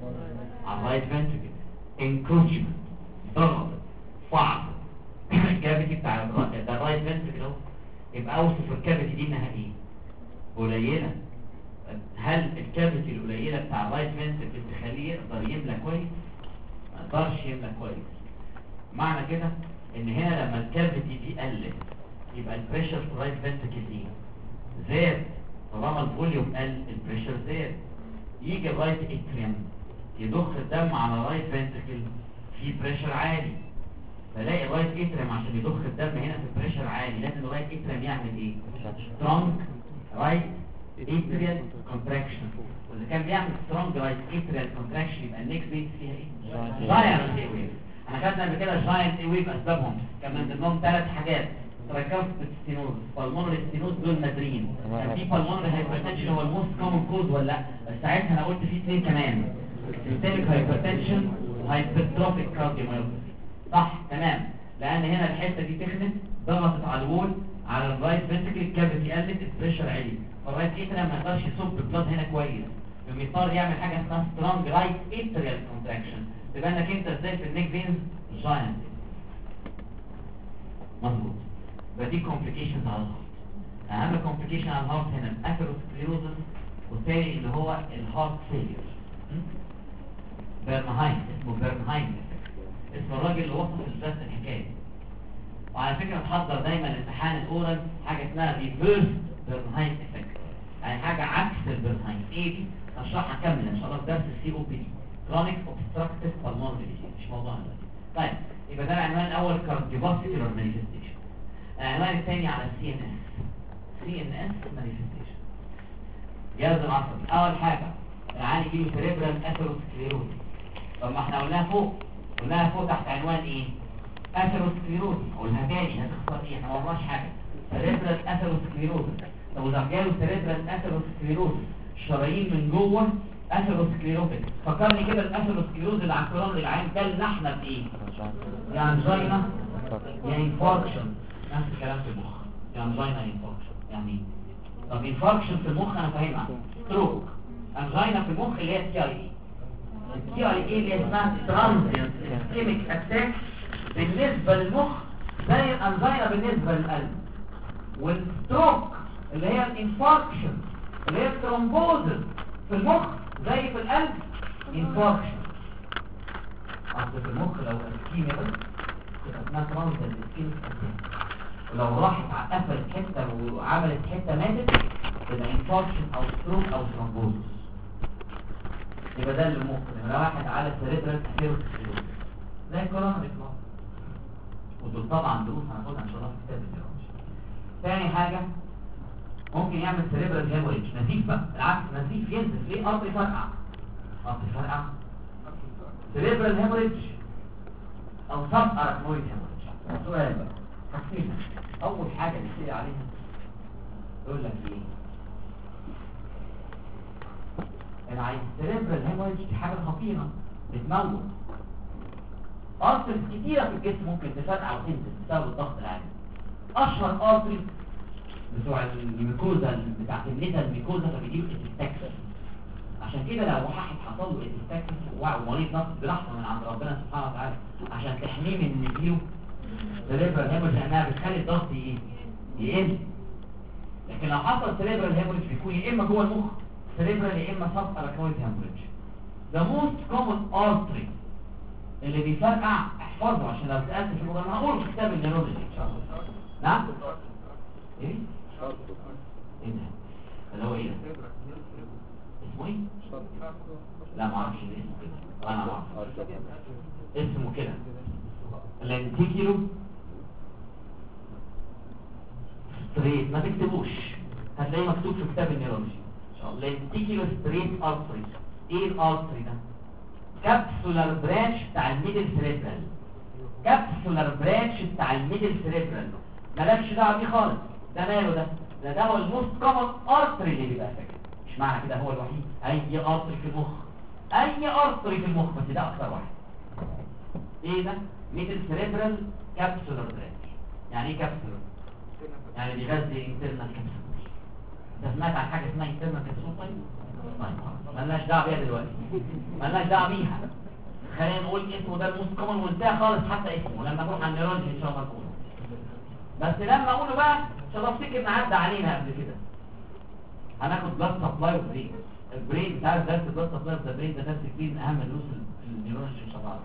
على الرايت فنتركل. انكروتشمنت، ضغط، صعب الكافيتي بتاع الرايت فنتركل اهو. يبقى اوصف الكافيتي دي انها ايه؟ قليله. هل الكافيتي القليله بتاع الرايت فنتركل تخليه يقدر يملى كويس؟ ما يقدرش يملى كويس. معنى كده ان هنا لما الكافيتي دي قلت يبقى البريشر في الرايت فنتركل ايه؟ زاد. طالما الفوليوم قل البريشر زاد. يجي الرايت اتريم يضخ الدم على الرايت فنتركل في بريشر عالي. فلاقي الرايت اتريم عشان يضخ الدم هنا في بريشر عالي لازم الرايت اتريم يعمل ايه؟ سترونج رايت اتريال كونتراكشن. واذا كان بيعمل سترونج رايت اتريال كونتراكشن يبقى النيك بيت فيها ايه؟ جاينت اي ويف. احنا خدنا قبل كده جاينت اي ويف اسبابهم كان من ضمنهم 3 حاجات: تراكمبت ستينوز، بالمونري ستينوز، دول نادرين. كان في بالمونري هايبرتنشن هو الموست كومن كوز ولا لا؟ بس ساعتها انا قلت في 2 كمان: سيستميك هايبرتنشن وهايبرتروفيك كارديوميوباثي. صح تمام، لان هنا الحته دي تخنت ضغطت على الوول على الرايت فنتركل، الكافيتي قلت، البريشر عالي، فالرايت اتريم ما يقدرش يصب البلاد هنا كويس، يضطر يعمل حاجه اسمها سترونج رايت اتريال كونتراكشن. تبقى انك انت ازاي في النيك فينز جاينت. مظبوط. يبقى دي كومبليكيشنز على الهارت. اهم كومبليكيشن على الهارت هنا الاثيروسكليروزس، والثاني اللي هو الهارت فيلير. برنهايم، اسمه برنهايم. اسم الراجل اللي وصف بالذات الحكايه. وعلى فكره تحضر دايما امتحان الاورال حاجه اسمها ريفيرس برنهايم افكت، يعني حاجه عكس البرنهايم. ايه دي؟ هشرحها كامله ان شاء الله في درس السي او بي دي، كرونيك اوبستراكتيف بالمونري ديزيز، مش موضوعنا دلوقتي. طيب يبقى ده العنوان الاول كارديوفاسكولار مانيفستيشن. العنوان الثاني على السي ان اس. سي ان اس مانيفستيشن، جهاز العصبي. اول حاجه العيان يجيله سيريبرال اثيروسكليروز. طب ما احنا قلناها فوق تحت عنوان ايه؟ اثيروسكليروز. قلنا تاني هتخسر ايه؟ احنا ما قلناش حاجه. سيريبرال اثيروسكليروز. طب اذا جاله سيريبرال اثيروسكليروز الشرايين من جوه اثيروسكليروتيك، فكرني كده الاثيروسكليروز اللي على الكرون العين ده احنا بايه؟ يا انجينا يا انفاركشن. نفس الكلام في المخ، يا انجينا يا انفاركشن. يعني طب انفاركشن في المخ انا فاهمها، ستروك. انجينا في المخ اللي هي التي اي اي. التي اي اي اللي اسمها ترانزيانت اسكيميك اتاك بالنسبه للمخ زي الانجينا بالنسبه للقلب. والستروك اللي هي الانفاركشن اللي هي الترومبوزس في المخ زي في القلب انفاركشن. اصل في المخ لو اسكيميا بس تبقى اسمها ترانزيانت اسكيميك اتاك، ولو راحت قفلت حته وعملت حته ماتت تبقى انفاركشن او ستروك او ترومبوزس. يبقى ده المخ لما واحد على سيريبرال اثيروسكليروز زي الكوروناري كلوت. ودول طبعا دروس هناخدها ان شاء الله في كتاب النيورولوجي. ثاني حاجه ممكن يعمل سيريبرال هيموريج، نزيف بقى، بالعكس نزيف ينزف. ليه؟ قطر فرقع. سيريبرال هيموريج او سب اراكنويد هيموريج. سؤال بقى حاجتين. اول حاجه نسال عليها يقول لك ايه؟ السيريبرال هيموريج دي حاجه خطيره بتموت. ارترز كتيره في الجسم ممكن تفرقع وتنزل بسبب الضغط العالي. اشهر ارترز بتوع الميكوزا بتاعت النزل الميكوزا فبيجيله اتستاكس. عشان كده لو واحد حصل له اتستاكس ومريض نقص برحمه من عند ربنا سبحانه وتعالى عشان تحميه من يجيله سيريبرال هيموريج، لانها بتخلي الضغط يقل. لكن لو حصل سيريبرال هيموريج بيكون يا اما جوه المخ سيريبرال يا اما سب اراكنويد هيموريج. ذا موست كومن ارتري اللي بيفرقع احفظه عشان لو سالت في الموضوع انا هقول في كتاب النيورولوجي ان شاء الله. نعم؟ ايه؟ ايه ده؟ اللي هو ايه ده؟ اسمه ايه؟ لا ما اعرفش اسمه كده. انا ما اعرف اسمه كده لنتيكيلو ستريت. ما تكتبوش، هتلاقيه مكتوب في كتاب النيورولوجي ان شاء الله. لنتيكيلو ستريت ارتري. ايه الارتري ده؟ كابسولار برانش بتاع الميدل سيريبرال. كابسولار برانش بتاع الميدل سيريبرال مالكش دعوه بيه خالص. ده ماله ده هو الموست كومن ارتري اللي بيبقى ساكن. مش معنى كده هو الوحيد، اي ارتري في المخ، اي ارتري في المخ، بس ده اكتر واحد. ايه ده؟ ميدل سيريبرال كابسولار برانش. يعني ايه كابسولار؟ يعني بيغذي انترنال كابسول. انت سمعت عن حاجه اسمها انترنال كابسول؟ طيب مالناش دعوه بيها دلوقتي، مالناش دعوه بيها. خلينا نقول اسمه ده الموست كومن وانتهى خالص حتى اسمه لما نروح على النيرولوجي ان شاء الله نقوله. بس لما اقوله بقى ان شاء الله افتكر ان عدى علينا قبل كده. هناخد بلاد سبلاي وبرين. البرين بتاع درس بلاد سبلاي والبرين ده درس كتير من اهم دروس النيرولوجي ان شاء الله.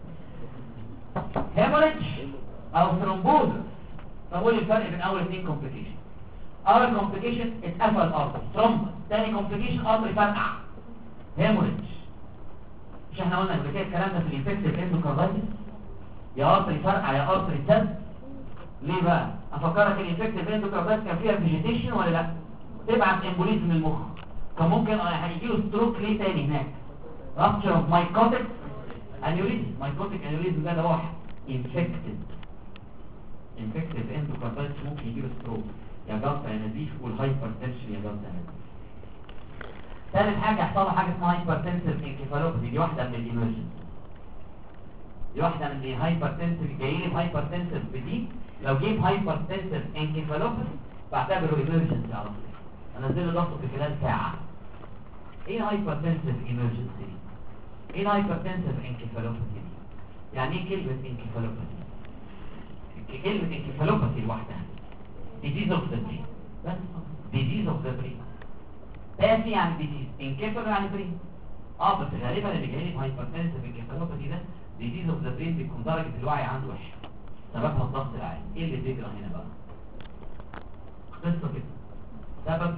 هيموريدج او ثرومبوز. طب قول لي الفرق بين اول اثنين كومبليكيشن. اول كومبليكيشن اتقفل الارتري ثرومب، ثاني كومبليكيشن ارتري فرقع هيموريدج. مش احنا قلنا قبل كده الكلام ده في الانفكتيف اندوكاردايتس؟ يا ارتري فرقع يا ارتري سد. ليه بقى؟ افكرك الانفكتيف اندوكاردايتس كان فيها فيجيتيشن ولا لا؟ تبعت امبوليزم للمخ، كان ممكن هيجيله ستروك ليه تاني هناك؟ رابتشر اوف مايكوتيك انيوريزم. مايكوتيك انيوريزم ده اللي هو انفكتيف اندوكاردايتس ممكن يجيله ستروك يا جلطه يا نزيف والهايبر تنشن يا جلطه يا نزيف. ثالث حاجه يحصل له حاجه اسمها هايبرتنسيف انكفالوباثي، دي واحده من الامرجنسي. دي واحده من الهايبرتنسيف جاي لي هايبرتنسيف بدي. لو جيب هايبرتنسيف انكفالوباثي بعتبره امرجنسي على طول، انزل له ضغطه في خلال ساعه. ايه هايبرتنسيف امرجنسي؟ ايه هايبرتنسيف انكفالوباثي دي؟ يعني ايه كلمه انكفالوباثي؟ كلمه انكفالوباثي لوحدها disease of the brain، بس disease of the brain. تاسي يعني disease، انكفالو يعني brain. بس غالبا اللي جاي لي هايبرتنسيف انكفالوباثي ده disease of the brain بيكون درجه الوعي عنده وحشه، سببها الضغط العالي. ايه اللي بيجرى هنا بقى؟ قصه كده، سبب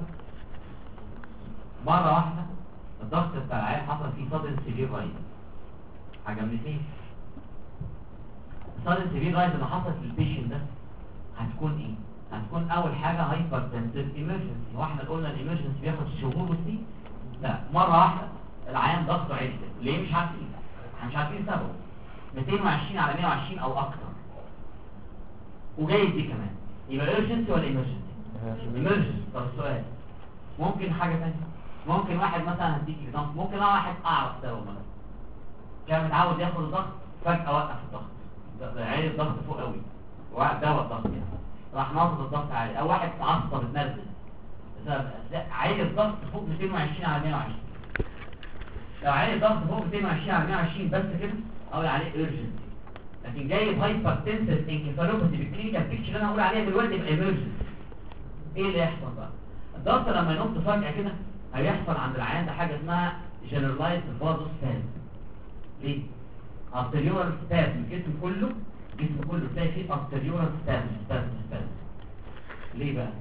مرة واحدة الضغط بتاع العيال حصل فيه صدر سيفير رايز. عجبني صدر سيفير رايز اللي حصل في البيشن ده هتكون ايه؟ هتكون اول حاجة هايبرتنسيف ايمرجنسي. واحنا قلنا الايمرجنسي بياخد شهور وسنين. لا، مرة واحدة العيان ضغطه عالي. ليه؟ مش عارفين. احنا مش عارفين سببه. 220 على 120 او اكتر. وجاي دي كمان. يبقى ايمرجنسي ولا ايمرجنسي؟ ايمرجنسي. طب السؤال ممكن حاجة ثانيه، ممكن واحد مثلا هديك اكزامبل، ممكن واحد اعرف سببه مثلا كان متعود ياخد الضغط فجأة وقف الضغط، عالي الضغط فوق قوي دواء الضغط يعني راح ناقص الضغط عالي، او واحد اتعصب اتنرفز بسبب عالي الضغط فوق 220 على 120. لو عالي الضغط فوق 220 على 120 بس كده اقول عليه ايرجنسي. لكن جاي هايبرتنسيف انكفالوباثي بالكلينيكال بيكتشر اللي انا هقول عليها دلوقتي يبقى ايمرجنسي. ايه اللي يحصل بقى؟ الضغط لما ينط فجأة كده هيحصل عند العيان ده حاجة اسمها جنرالايزد فازوسبازم. ليه؟ ارتريورال سبازم. الجسم كله تلاقي فيه ارتريورال سبازم. ليه بقى؟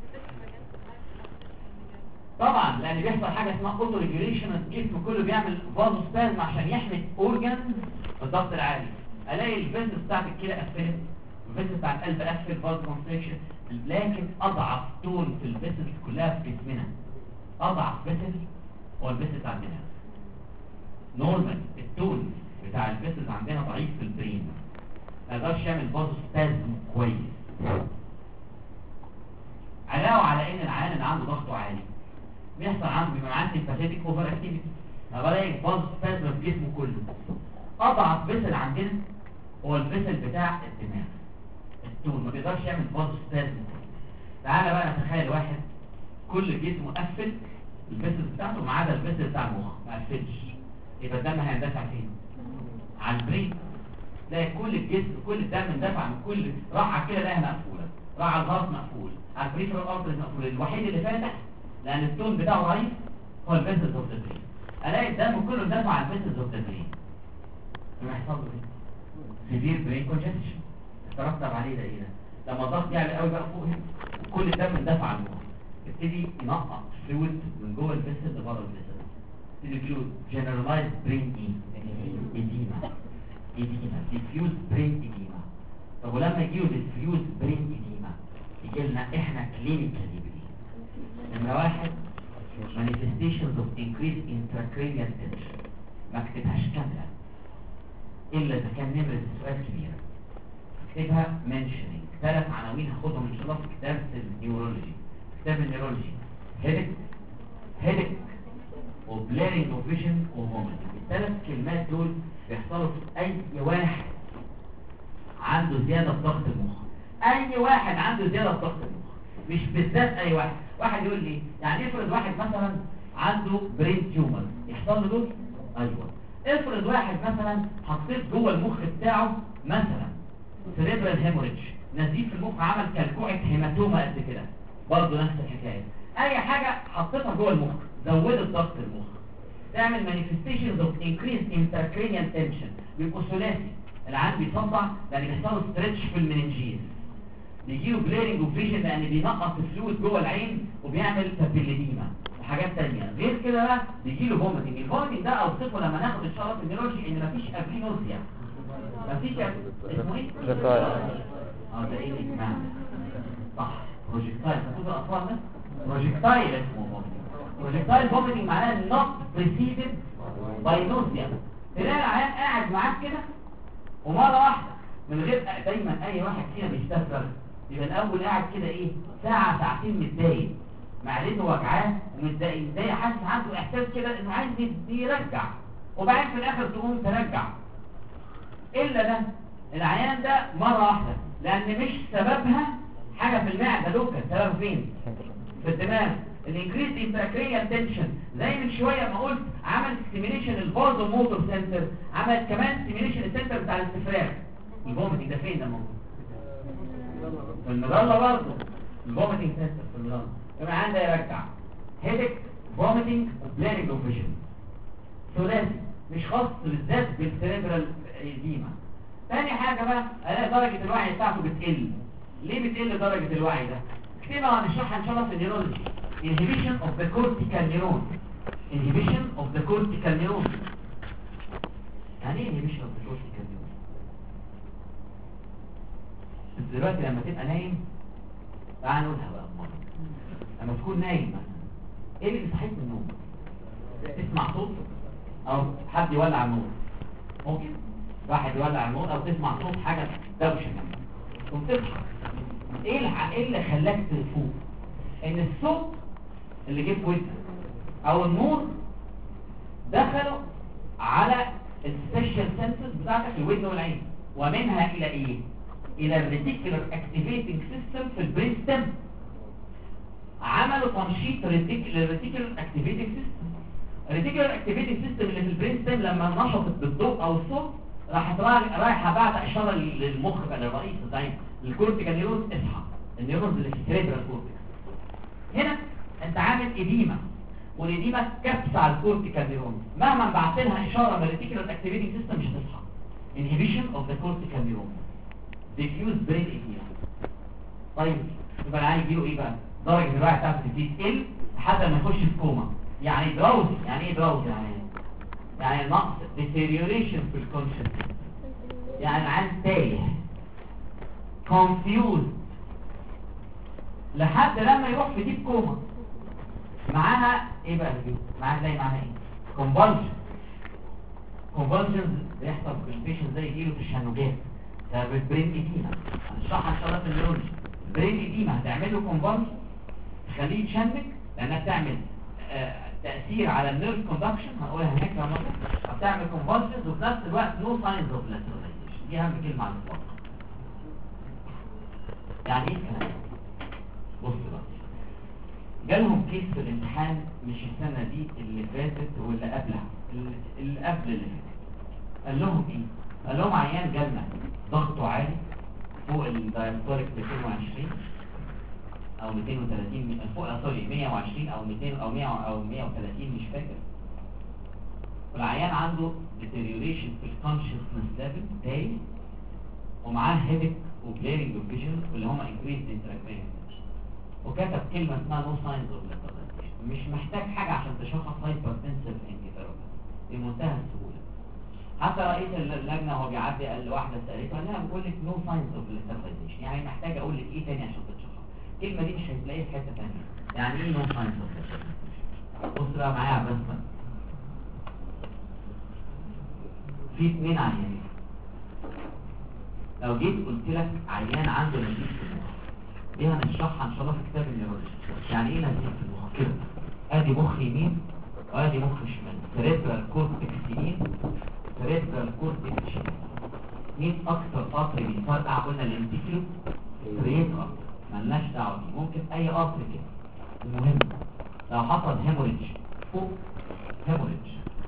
طبعا لان بيحصل حاجة اسمها اوتو ريجوليشن، الجسم كله بيعمل فازوسبازم عشان يحمي اورجانز بالضغط العالي. الاقي الفيسل بتاعت الكلى قفلت، الفيسل بتاع القلب قفل، فاز كونستريكشن. لكن اضعف تون في الفيسل كلها في جسمنا، اضعف فيسل هو الفيسل بتاع الدماغ. نورمال التون بتاع الفيسل عندنا ضعيف في البرين، ما يقدرش يعمل فازوسبازم كويس. علاوه على ان العيان اللي عنده ضغطه عالي بيحصل عنده بيبقى عنده سيمباثيك اوفر اكتيفيتي، بلاقي فازوسبازم في جسمه كله. اضعف فيسل عندنا هو الفيسل بتاع الدماغ، التون ما بيقدرش يعمل فازوسبازم. تعالى بقى نتخيل واحد كل جسمه قفل الفيسل بتاعته ما عدا الفيسل بتاع المخ ما قفلش، يبقى الدم هيندفع فين؟ على البرين. تلاقي كل الجسم كل الدم اندفع من كل راحه كده الاقيها مقفوله، راح على الهارت مقفول، على البريفرال ارتريز مقفول. الوحيد اللي فاتح لان التون بتاعه ضعيف هو الفيسل اوف ذا برين. الاقي الدم كله اندفع على الفيسل اوف ذا برين. يحصل له ايه؟ سيفير برين كونجكشن. ترتب عليه ده ايه ده؟ لما الضغط يعلى قوي بقى فوق هنا كل الدم اندفع على المخ، يبتدي ينقط فلويد من جوه الفيسل لبره الفيسل، يبتدي يجيله جنرالايزد برين ايديما ديفيوز برين ايديما. طب ولما يجيله ديفيوز برين ايديما يجي لنا احنا كلينيكالي بايه؟ نمره واحد manifestations of increased intracranial tension، ما اكتبهاش كامله الا اذا كان نمره السؤال كبيره. اكتبها mentioning 3 عناوين هاخدهم ان شاء الله في كتاب النيورولوجي. كتاب النيورولوجي هيدك وبليرنج اوف فيجن ومومنت. ال3 كلمات دول بيحصلوا في اي واحد عنده زياده في ضغط المخ. اي واحد عنده زياده في ضغط المخ، مش بالذات اي واحد. واحد يقول لي يعني افرض واحد مثلا عنده برين تيومر بيحصل له دول؟ ايوه. افرض واحد مثلا حطيت جوه المخ بتاعه مثلا سيريبرال هيموريدج، نزيف في المخ عمل كلكوعه هيماتوما قد كده، برضه نفس الحكايه. اي حاجه حطيتها جوه المخ زودت ضغط المخ، تعمل manifestations of increased intracranial tension، بيبقوا ثلاثي. العيان بيصدع لان بيحصل له ستريتش في المننجيز، بيجيله بليرنج اوف فيجن لان بينقص الفلويد جوه العين وبيعمل بابيليديما وحاجات تانية. غير كده بقى بيجيله فوميتنج. الفوميتنج ده اوصفه لما ناخد ان شاء الله في النيورولوجي ان مفيش قبليه نوزيا، مفيش اسمه ايه؟ ده ايه الجماعه؟ صح، بروجكتايل. هتقول الاطفال ده بروجكتايل اسمه فوميتنج. بروجكتايل فوميتنج معناه not preceded by nausea. تلاقي العيان قاعد معاك كده ومره واحده من غير، دايما اي واحد فينا بيستفرغ يبقى الاول قاعد كده ايه ساعه ساعتين متضايق، معدته وجعاه ومتضايق، حاسس عنده احساس كده انه عايز يرجع، وبعدين في الاخر تقوم ترجع. الا ده العيان ده مره واحده، لان مش سببها حاجه في المعده لوكال، سببها فين؟ في الدماغ. الانكريز انتراكريال تنشن زي من شويه ما قلت عمل ستيميليشن الفازو موتور سنتر، عمل كمان ستيميليشن السنتر بتاع الاستفراغ. الفوميتنج ده فين ده موجود؟ في المظله برضه. الفوميتنج سنتر في المظله. يبقى عنده يرجع هيدك فوميتنج بلاننج اوف فيجن ثلاثي، مش خاص بالذات بالسيريبرال ايديما. ثاني حاجه بقى الاقي درجه الوعي بتاعته بتقل. ليه بتقل درجه الوعي ده؟ كتير هنشرحها ان شاء الله في النيورولوجي. inhibition of the cortical neuron. inhibition of the cortical neuron. يعني ايه inhibition of the cortical neuron؟ دلوقتي لما تبقى نايم، تعال نقولها بقى مرة. لما تكون نايم مثلا ايه اللي بيصحيك من النوم؟ تسمع صوت او حد يولع النور، ممكن واحد يولع النور او تسمع صوت حاجه دوشه جنبك ثم تصحى. ايه اللي خلاك تفوق؟ ان الصوت اللي جه في ودنك او النور دخلوا على السبيشال سنسز بتاعتك الودن والعين، ومنها الى ايه؟ الى الريتيكولار اكتيفيتنج سيستم في البرين ستيم. عملوا تنشيط للريتيكولار اكتيفيتنج سيستم. الريتيكولار اكتيفيتنج سيستم اللي في البرين ستيم لما نشطت بالضوء او الصوت راحت رايحه بعد اشاره للمخ بقى للرئيس الزعيم الكورتيكال نيورونز، اصحى النيورونز اللي في السيريبرال كورتكس. هنا انت عامل اديمه، والاديمه كبس على الكورتيكال نيورونز، مهما بعت لها اشاره من الريتيكولار اكتيفيتنج سيستم مش هتصحى. inhibition of the cortical neuron diffuse brain edema. طيب يبقى العيان يجيله ايه بقى؟ درجه الوعي بتاعته تبتدي تقل لحد ما يخش في كوما. يعني دراوزي. يعني ايه دراوزي؟ يعني نقص deterioration في الكونشنس، يعني العيان تايه confused لحد لما يروح في ديب كوما. معاها ايه بقى دي؟ معاها زي معاها ايه؟ convulsions بيحصل في البيشنت زي يجيله في الشنوجات ده بالبرين ايديما. هنشرحها ان شاء الله في النيورولوجي. البرين ايديما هتعمل له convulsion تخليه يتشنج لانها بتعمل تأثير على النيرف كوندكشن، هنقولها هناك لما هتعمل convulsions وفي نفس الوقت no signs of lateralization. دي اهم كلمه على الاطلاق. يعني ايه الكلام ده؟ بص بقى، جالهم كيس في الامتحان مش السنه دي اللي فاتت واللي قبلها، اللي قبل اللي فاتت. قال لهم ايه؟ قال لهم عيان جالنا ضغطه عالي فوق الدايستوليك 220 او 230 فوق، سوري 120 او 200 او 100 او 130 مش فاكر. والعيان عنده deterioration في الكونشسنس ليفل تايه، ومعاه هيدك وبليرنج اوف فيجن اللي هم increased intracranial، وكتب كلمه اسمها no signs of lateralization. مش محتاج حاجه عشان تشخص hypertensive encephalopathy بمنتهى السهوله. حتى رئيس اللجنه وهو بيعدي قال لواحده سالته قال لها بقول لك no signs of lateralization، يعني محتاج اقول لك ايه تاني عشان تشخص؟ الكلمه دي مش هتلاقيها في حته ثانيه. يعني ايه no signs of lateralization؟ بص بقى معايا بس بقى. في اثنين عيانين، لو جيت قلت لك عيان عنده نزيف في المخ، دي هنشرحها ان شاء الله في كتاب النيورولوجي. يعني ايه نزيف في المخ؟ كده ادي مخ يمين وادي مخ شمال، سيريبرال كورتكس يمين سيريبرال كورتكس شمال. مين اكتر قطر بيفرقع؟ قلنا الانتيكلو ريت قطر، ملناش دعوه بيه، ممكن اي قطر كده. المهم لو حصل هيموريدج فوق، هيموريدج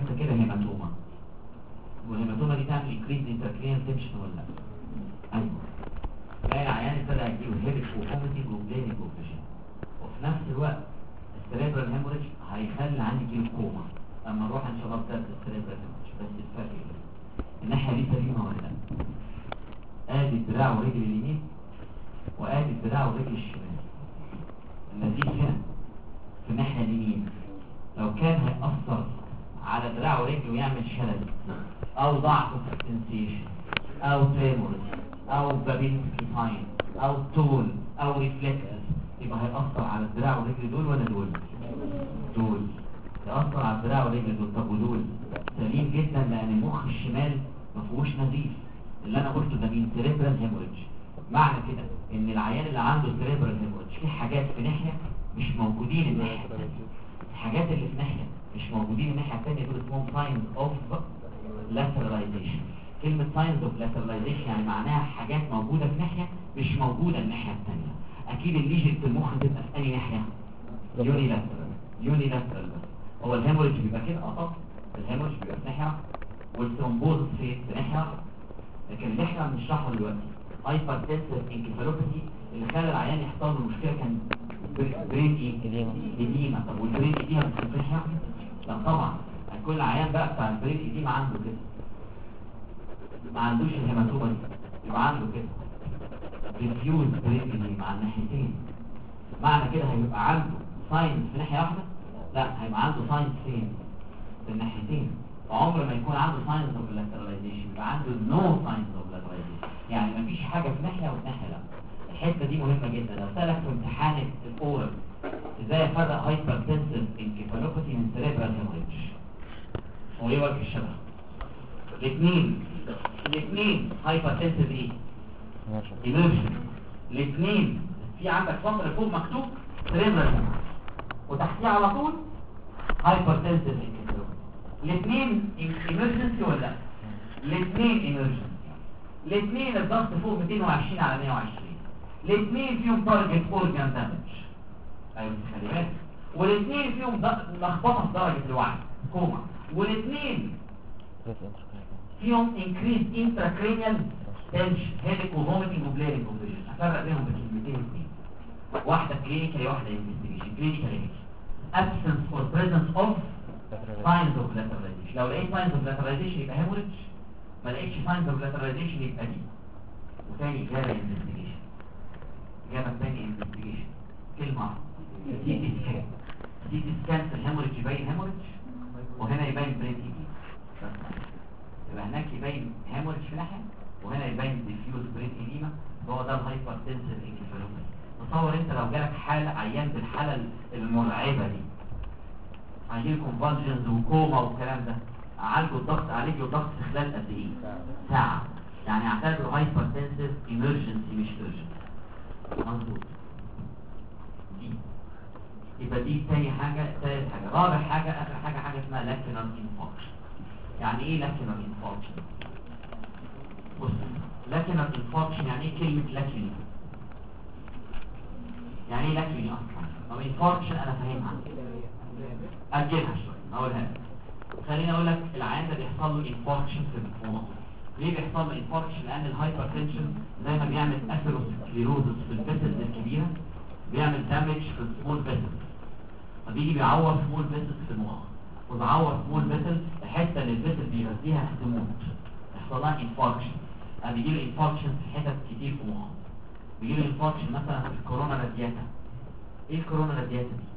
كده هيماتوما، والهيماتوما دي تعمل انكريز انتراكرينيال تنشن ولا لا؟ ايوه. تلاقي العيان ابتدى يجيله هيدك وفوميتنج وبليدنج وفيجن، وفي نفس الوقت السريبرال هيموريج هيخلي عندي كيلو كوما. اما نروح ان شاء الله بتاعت السريبرال هيموريج، بس الفرق ايه؟ الناحيه دي سليمه ولا لا؟ ادي الدراع ورجل اليمين وادي الدراع ورجل الشمال. النزيف هنا في الناحيه اليمين لو كان هيأثر على دراع ورجله ويعمل شلل او ضعف في السنسيشن او تريمورز او بابيلسكي ساين او تول او ريفلكس، يبقى هيأثر على الدراع والرجل دول ولا دول؟ دول يأثر على الدراع والرجل دول. طب ودول سليم جدا لان المخ الشمال ما فيهوش نزيف. اللي انا قلته ده مين؟ سيريبرال هيموريج. معنى كده ان العيان اللي عنده سيريبرال هيموريج في حاجات في ناحيه مش موجودين الناحيه الثانيه، الحاجات اللي في ناحيه مش موجودين الناحيه الثانيه دول اسمهم ساينز اوف لاتراليزيشن. كلمه ساينز اوف لاتراليزيشن يعني معناها حاجات موجوده في ناحيه مش موجوده الناحيه الثانيه. اكيد الليجن في المخ تبقى في اي ناحيه؟ يوني لاترال بس. هو الهيموريج بيبقى كده طب الهيموريج بيبقى في ناحيه والثرومبوز في ناحيه، لكن اللي احنا بنشرحه دلوقتي هايبرتنسيف انكفالوباثي اللي خلى العيان يحصل له مشكله كان برين ايديما. طب والبرين ايديما بتكون ناحيه؟ لا طبعا. كل عيان بقى بتاع البرين ايديما عنده كده، ما عندوش الهيماتوما دي، يبقى عنده كده ريفيوز برين ايديما على الناحيتين. معنى كده هيبقى عنده ساينس في ناحيه واحده؟ لا، هيبقى عنده ساينس فين؟ في الناحيتين. عمر ما يكون عنده ساينس اوف لاتراليزيشن، يبقى عنده نو ساينس اوف لاتراليزيشن، يعني مفيش حاجه في ناحيه وفي ناحيه لا. الحته دي مهمه جدا. لو سالك في امتحان الاورال ازاي افرق هايبرتنسيف انكفالوباثي من سيريبرال هيموريج، هو ايه وجه الشبه؟ الاثنين هايبرتنسيف ايه؟ ايمرجن. الاثنين في عندك سطر فوق مكتوب سيريبرال وتحتيه على طول هايبرتنسيف انكفالوباثي. الاثنين ايمرجنسي ولا لا؟ الاثنين ايمرجنسي. الاثنين الضغط فوق 220 على 120. الاثنين فيهم تارجت اورجان دامج، ايوه خلي بالك. والاثنين فيهم لخبطه في درجه الوعي كوما. والاثنين فيهم انكريز انتراكرينيال تنشن هيدك وفوميتنج وبليدنج وفيجن. افرق بينهم بكلمتين اثنين، واحده كلينيكال واحده انفستيجيشن. كلينيكال absence or presence of signs of lateralization. لو لقيت signs of lateralization يبقى hemorrhage، ما لقيتش signs of lateralization يبقى دي. وثاني إجابة investigation. إجابة ثانية investigation كلمة سي تي سكان في الهيموريج يبين هيموريج، وهنا يبين برين ايديما. يبقى هناك يبين هيموريج في ناحية وهنا يبين ديفيوز برين ايديما. هو ده الهايبرتنسيف انكفالوباثي. تصور انت لو جالك حالة عيان بالحالة المرعبة دي، هيجيلك كونفالجنز وكوما والكلام ده، اعالجه الضغط عليك والضغط في خلال قد ايه؟ ساعة. يعني اعتبره هايبرتنسيف ايمرجنسي مش ايرجنسي. مظبوط. دي يبقى دي تاني حاجة. ثالث حاجة، رابع حاجة، اخر حاجة اسمها لاكينال انفاركشن. يعني ايه لاكينال انفاركشن؟ بص، لاكينال انفاركشن يعني ايه كلمة لاكينال؟ يعني ايه لاكينال اصلا؟ او انفاركشن انا فاهمها، اجلها شوية اقولها لك. خليني اقول لك العيان ده بيحصل له انفاركشن في المخ. ليه بيحصل له انفاركشن؟ لان الهايبرتنشن زي ما بيعمل اثيروسكليروزس في الفيسلز الكبيره بيعمل دامج في السمول فيسلز، فبيجي بيعور سمول فيسلز في المخ، وبيعور سمول فيسلز الحته اللي الفيسل بيغذيها تموت، يحصل لها انفاركشن. بيجي له انفاركشن في حتت كتير في المخ. بيجي له انفاركشن مثلا في الكورونا رادياتا. ايه الكورونا رادياتا دي؟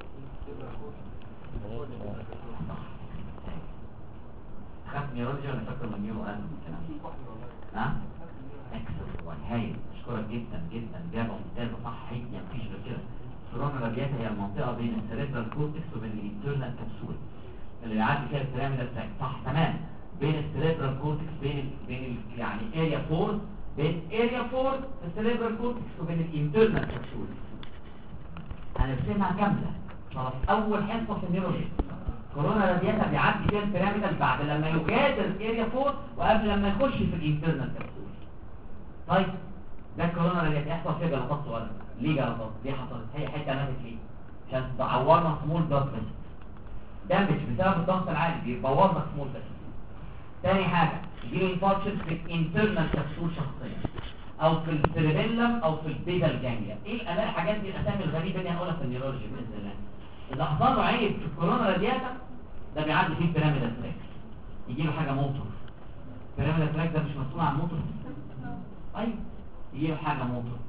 خاف نيورولوجيا ولا فاكر من نيورو قلب الكلام ده؟ ها؟ اكسل هايل، اشكرك جدا جدا، اجابه ممتازه صح. هي مفيش غير كده. الكورونا رادياتا هي المنطقه بين السيريبرال كورتكس وبين الانترنال كبسول اللي بيعدي فيها البيراميدال تراك، صح تمام. بين السيريبرال كورتكس بين يعني اريا 4، بين اريا 4 في السيريبرال كورتكس وبين الانترنال كبسول. هنرسمها كامله. خلاص، اول حصه في النيورولوجي كورونا رادياتا بيعدي فيها البيراميدال بعد لما يغادر اريا 4 وقبل لما يخش في الانترنال كبسول. طيب ده كورونا رادياتا يحصل فيها جلطات صغيره. ليه جلطات؟ ليه حصلت؟ هي حته ماتت ليه؟ عشان تعورنا سمول بلاد فيسل. دامج بسبب الضغط العالي بيبوظ لك سمول فيسل. تاني حاجه يجيله انفاركشن في الانترنال كبسول شخصيا او في السيربيلم او في البيزال جانجليا. ايه الحاجات دي الاسامي الغريبه دي هنقولها في النيورولوجي باذن الله. اذا حصل له عيب في الكورونا رادياتا ده بيعدي فيه البيراميدال تراك، يجي له حاجه موتور. البيراميدال تراك ده مش مسؤول عن موتور سيستم؟ ايوه يجي له حاجه موتور،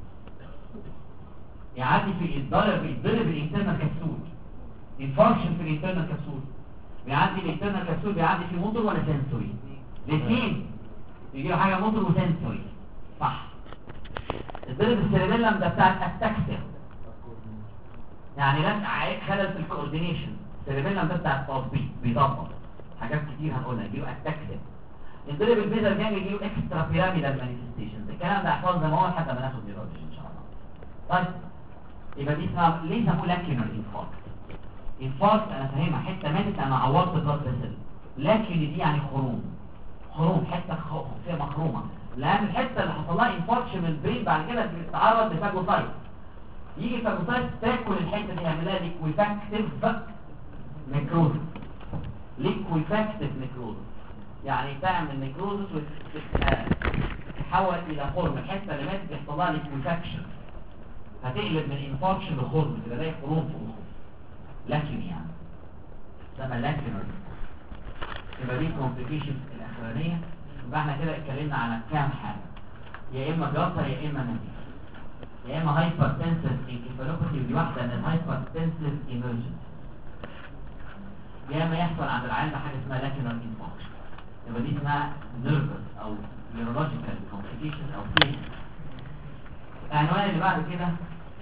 يعدي في الضرب الانترنال كبسول، انفاركشن في الانترنال كبسول، بيعدي الانترنال كبسول بيعدي في موتور ولا سنسوري؟ الاثنين. يجي له حاجه موتور وسنسوري صح. الضرب السيربيلم ده بتاع التاكسيا، يعني لا خلل في الكوردينيشن. السيربيلم ده بتاع التظبيط بيظبط حاجات كتير هنقولها، يجيله التاكسيا. الضرب البيزل جانج يجيله اكسترا بيراميدال مانيفستيشنز. الكلام ده احفظ زي ما هو لحد ما ناخد نيورولوجي ان شاء الله. طيب يبقى دي اسمها ليه سموه لاكينر انفاركت؟ انفاركت انا فاهمها حته ماتت انا عورت البلد فيسل، لكن دي يعني خروم حته فيها مخرومه، لان الحته اللي حصل لها انفاركشن من البرين بعد كده بتتعرض لفاجوسايت، يجي الفاجوسايت تاكل الحته دي يعمل لها ليكويفاكتيف نيكروز. ليكويفاكتيف نيكروز يعني تعمل نيكروز وتتحول الى خرم. الحته اللي ماتت بيحصل لها ليكويفاكشن، هتقلب من انفاركشن لخرم، تبقى زي خروم في المخ. لكن يعني اسمها لاكينر. يبقى دي كومبليكيشن الاخرانيه. يبقى احنا كده اتكلمنا على كام حاجه، يا اما جلطه يا اما نزيف يا اما هايبرتنسيف انكفالوباثي، ودي واحده من الهايبرتنسيف ايمرجنسي، يا اما يحصل عند العيان حاجه اسمها لاكينر انفاركشن. يبقى دي اسمها نيرفس او نيورولوجيكال كومبليكيشن او فين. العنوان اللي بعد كده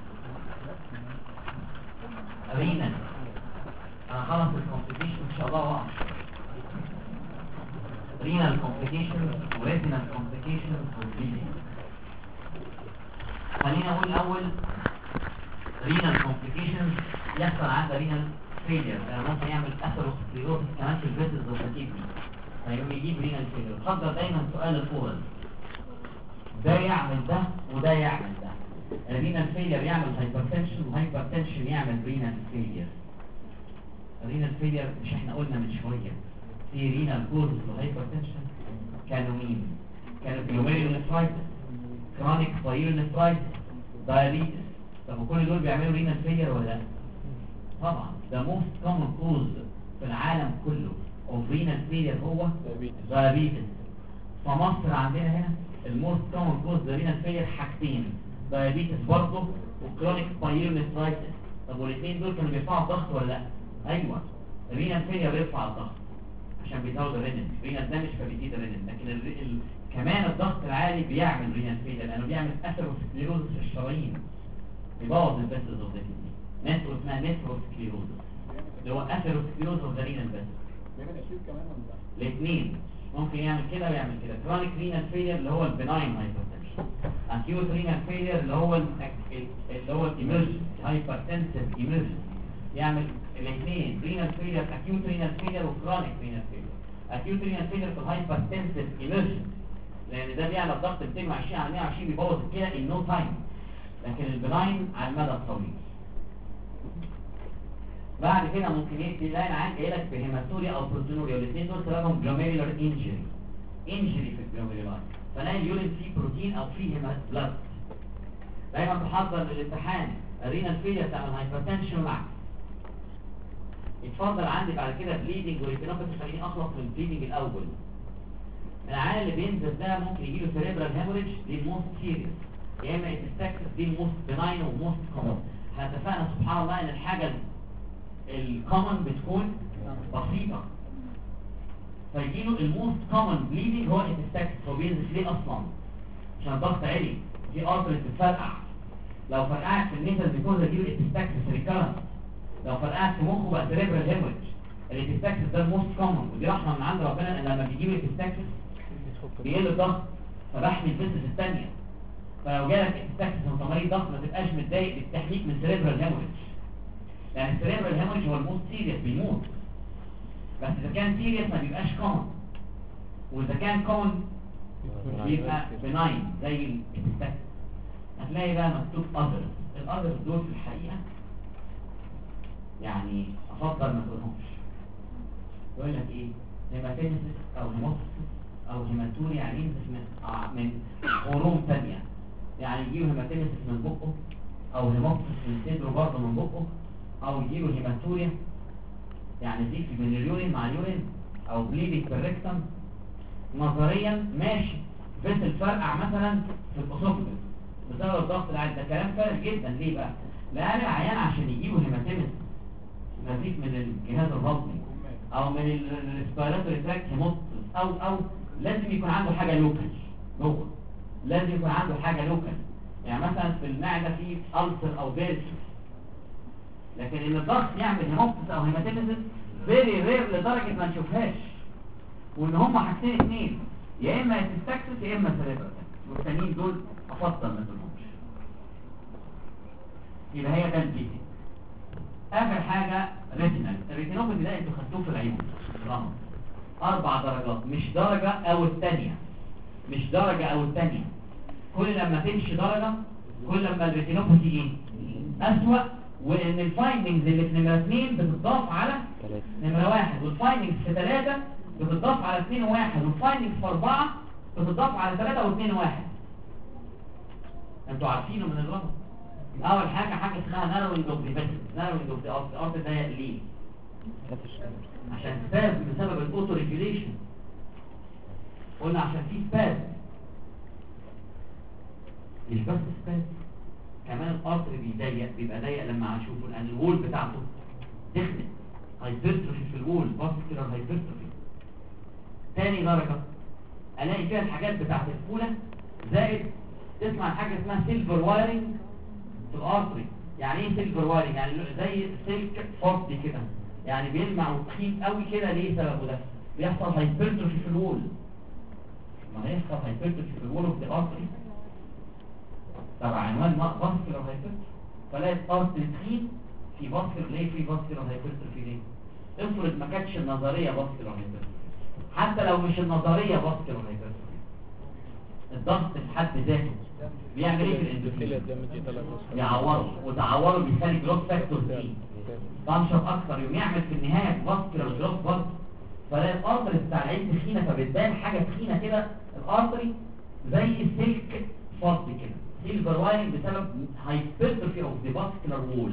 رينال. انا خلص الكومبليكيشن ان شاء الله واقف. رينال كومبليكيشن وريتينال كومبليكيشن وبليدنج. خلينا اقول الاول رينال كومبليكيشن. يحصل عند رينال فيلير، ممكن يعمل اثيروسكليروسيس كمان في الفيسلز والكيدني، فيقوم يجيب رينال فيلير. حضر دايما سؤال الاورال، ده يعمل ده وده يعمل ده. الرينال فيلير يعمل هايبرتنشن وهايبرتنشن يعمل رينال فيلير. الرينال فيلير مش احنا قلنا من شويه في رينال كوز وهايبرتنشن كانوا مين؟ كانوا جلوميرولونيفرايتس، كرونيك بايلونيفرايتس، دايابيتس. طب وكل دول بيعملوا رينال فيلير ولا لا؟ طبعا. ده موست كومن كوز في العالم كله اوف رينال فيلير هو دايابيتس. فمصر عندنا هنا الموست كومن كوز رينال فيلير حاجتين، دايابيتس برضه وكرونيك بايلونيفرايتس. طب والاثنين دول كانوا بيرفعوا الضغط ولا لا؟ ايوه. الرينال فيلير بيرفع الضغط عشان بيزود الرينين، رينال دامج فبيزيد الرينين. لكن كمان الضغط العالي بيعمل رينال فيلير لانه بيعمل اثيروسكليروزس في الشرايين، بيبوظ الفيسلز اوف ذا كدني. ناترو اسمها نيفروسكليروزس اللي هو اثيروسكليروز اوف ذا رينال فيسل. بيعمل اشياء كمان ولا لا؟ الاثنين ممكن يعمل كده ويعمل كده. كرونيك رينال فيلير اللي هو البناين هايبرتنشن، اكيوت رينال فيلير اللي هو الايمرجنسي هايبرتنسيف ايمرجنسي، يعمل الاثنين رينال فيلير، اكيوت رينال فيلير وكرونيك رينال فيلير. اكيوت رينال فيلير في الهايبرتنسيف ايمرجنسي لان ده بيعلى الضغط 220 على 120 بيبوظ الكلى ان نو تايم، لكن البناين على المدى الطويل. بعد كده ممكن تلاقي العيان جاي لك بهيماتوريا او بروتينوريا، والاثنين دول سببهم جلوميرولار انجري في الجلوميرولار، فلاقي اليورين فيه بروتين او فيه بلاد. دايما تحضر للامتحان الرينال فيلير تعمل هايبرتنشن معك. اتفضل عندي بعد كده بليدنج وريتينوباثي. خليني اخلص من البليدنج الاول. العيان اللي بينزل ده ممكن يجي له سيريبرال هيموريج، دي الموست سيريس، يا اما اتستاكسس، دي الموست بناين وموست كومون. احنا اتفقنا سبحان الله ان الحاجه الكومن بتكون بسيطه، فيجي له الموست كومن بليدنج هو اتستاكسس. هو بينزل ليه اصلا؟ عشان الضغط عالي، في ارتري بتتفرقع. لو فرقعت في النيزل بيكون يجي له اتستاكسس ريكارنت. لو فرقعت في مخه بقى سيريبرال هيموريج. الاتستاكسس ده الموست كومن، ودي رحمه من عند ربنا ان لما بيجيب الاتستاكسس بيقل الضغط فبحمي الفيسس الثانيه. فلو جالك اتستاكسس وانت مريض ضغط ما تبقاش متضايق بالتحميك من سيريبرال هيموريج، لان السيريبرال هيموريج هو الموست سيريس بيموت. بس اذا كان سيريس ما بيبقاش كومن، واذا كان كومن بيبقى بناين زي الاتستاكسس. هتلاقي بقى مكتوب اذرز. الاذرز دول في الحقيقه يعني افضل ما تقولهمش، يقول لك ايه؟ هيماتيمسيس او هيموتسيس او هيماتوريا، يعني ينزف من خروم ثانيه، يعني يجيله هيماتيمسيس من بقه او هيموتسيس من صدره برضه من بقه، او يجيله هيماتوريا يعني زيف من اليورين مع اليورين، او بليدنج بالريكتم. نظريا ماشي، بس الفرقع مثلا في الاسوفجس بسبب الضغط العالي، ده كلام فارغ جدا. ليه بقى؟ لان العيان عشان يجيبوا هيماتيمس نزيف من الجهاز الهضمي او من الريسبيراتوري تراكت هيموتس او لازم يكون عنده حاجه لوكال جوه، لازم يكون عنده حاجه لوكال. يعني مثلا في المعده في ألسر او فيرس، لكن ان الضغط يعمل هيموتس او هيماتيمس فيري رير لدرجه ما نشوفهاش، وان هم حاجتين اثنين، يا اما تستكسس يا اما سيريبرال، والثانيين دول افضل ما تقولهمش. يبقى هي ده البيتي. اخر حاجه ريتينال. الريتينوباثي ده انتوا خدتوه في العيون رمز 4 درجات، مش درجه او الثانيه، مش درجه او الثانيه. كل لما تمشي درجه كل لما الريتينوباثي ايه اسوأ، وان الفايندنجز اللي في نمره 2 بتضاف على نمره 1، والفايندنجز في 3 بتضاف على 2 و1، والفايندنجز في 4 بتضاف على 3 و2 و1. انتوا عارفينه من الرمز. اول حاجه اسمها ناروينج اوف ذا فيسل. ناروينج اوف ذا ارت ده ليه؟ عشان سباز بسبب الاوتو ريجوليشن. قلنا عشان في سباز، مش بس سباز، كمان الارتر بيبقى ضيق لما هنشوفه، لان الوول بتاعته تخنق، هايبرتروفي في الوول، فاسكولار هايبرتروفي. تاني درجه الاقي فيها الحاجات بتاعت الفوله، زائد تسمع حاجه اسمها سيلفر وايرنج في الارتري. يعني ايه سيلفر وايرنج؟ يعني زي سلك فضي كده، يعني بيلمع وتخين قوي كده. ليه سببه ده؟ بيحصل هايبرتروفي في الوول. ما هيحصل هايبرتروفي في الوول اوف ذا ارتري تبع عنوان فاسكولار هايبرتروفي، فلاقي الارتري تخين في فاسكولار. ليه في فاسكولار هايبرتروفي؟ ليه؟ افرض ما كانتش النظريه فاسكولار هايبرتروفي، حتى لو مش النظريه فاسكولار هايبرتروفي، الضغط في حد ذاته بيعمل ايه في الاندوثيليوم؟ بيعوره، وتعوره بيخلي جروث فاكتور سي تنشط اكتر، يوم يعمل في النهايه فاسكولار جروث برضه. فلاقي الارتري بتاع العين تخينه، فبتبان حاجه تخينه كده الارتري زي السلك فضي كده، سيلفر وايرنج بسبب هايبرتروفي اوف ذا فاسكولار وول.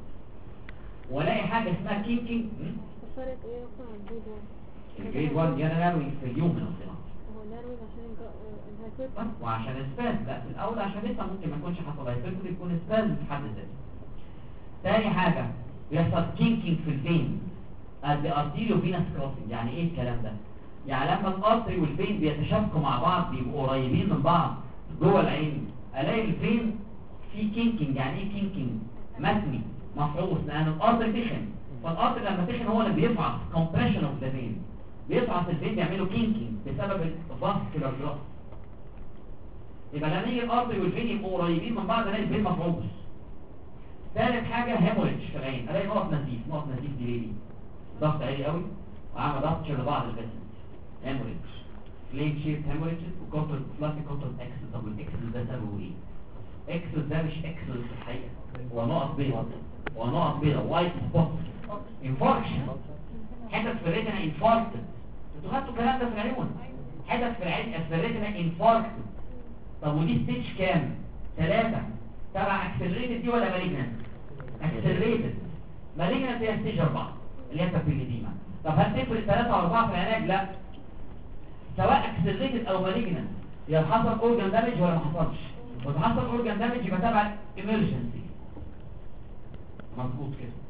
والاقي حاجه اسمها كينكينج. الفرق ايه اصلا عن الجريد 1؟ الجريد 1 دي انا ناروينج في اليوم من الصناعه، هو ناروينج عشان الهايبرتروفي وعشان السباز. لا في الاول عشان لسه ممكن ما يكونش حصل هايبرتروفي، يكون سباز في حد ذاته. تاني حاجه بيحصل كينكينج في الفين، الارتيريو فينس كروسنج. يعني ايه الكلام ده؟ يعني لما الارتري والفين بيتشابكوا مع بعض، بيبقوا قريبين من بعض جوه العين، الاقي الفين في كينكينج. يعني ايه كينكينج؟ متني مفعوص، لان الارتري تخن، فالارتري لما تخن هو اللي بيفعص كومبريشن اوف ذا فين، بيفعص الفين، بيعملوا كينكينج بسبب الفاسكولار جروث. يبقى لما يجي الارتري والفين يبقوا قريبين من بعض الاقي الفين مفعوص. ثالث حاجه هيموريدج في العين، الاقي نقط نزيف. نقط نزيف دي ليه؟ ضغط عالي قوي وعمل ضغط لبعض الفيسلز، هيموريدج، فليم شيب هيموريدج، وكوتر فلافي كوتر اكسل. طب الاكسل ده سببه ايه؟ اكسل ده مش اكسل في الحقيقه، هو نقط بيضاء، ونقط بيضاء وايت سبوت، انفاركشن، حتت في الريتنا انفاركتد. انتوا خدتوا الكلام ده في العيون، حتت في العين في الريتنا انفاركتد. طب ودي ستيج كام؟ 3. تبع اكسلريتد دي ولا مالجنت؟ اكسلريتد. مالجنت هي ستيج 4 اللي هي بابيليديما. طب هل تفرق 3 و4 في العلاج؟ لا، سواء اكسلريتد او مالجنت، يا حصل اورجان دامج ولا ما حصلش. وتحصل اورجان دامج يبقى تبع ايمرجنسي. مظبوط كده.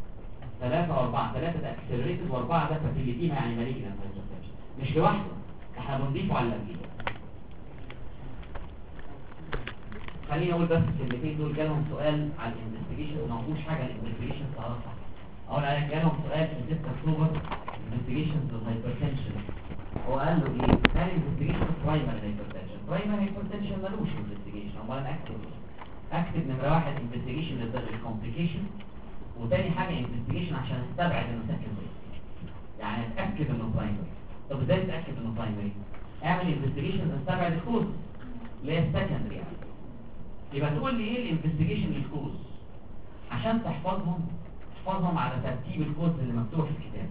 3 و4، 3 ده اكسلريتد و4 ده بابيليديما يعني مالجنت، مش لوحده، احنا بنضيفه على اللي قبليه. خليني اقول بس الكلمتين دول. جالهم سؤال على الانفستيجيشن، ما فيهوش حاجه الانفستيجيشن تعرفها. اول حاجه جالهم سؤال في 6 اكتوبر انفستيجيشن للهايبرتنشن. هو قال له ايه؟ قال انفستيجيشن برايمري هايبرتنشن. برايمري هايبرتنشن ملوش انفستيجيشن، امال انا اكتب نمره 1 انفستيجيشن للكومبليكيشن، وتاني حاجه انفستيجيشن عشان استبعد انه سكندري، يعني اتاكد انه برايمري. طب ازاي تتاكد انه برايمري؟ اعمل انفستيجيشن استبعد الكوز اللي هي السكندري. يعني يبقى تقول لي ايه الانفستيجيشن للكوز عشان تحفظهم على ترتيب الكوز اللي مكتوب في الكتاب.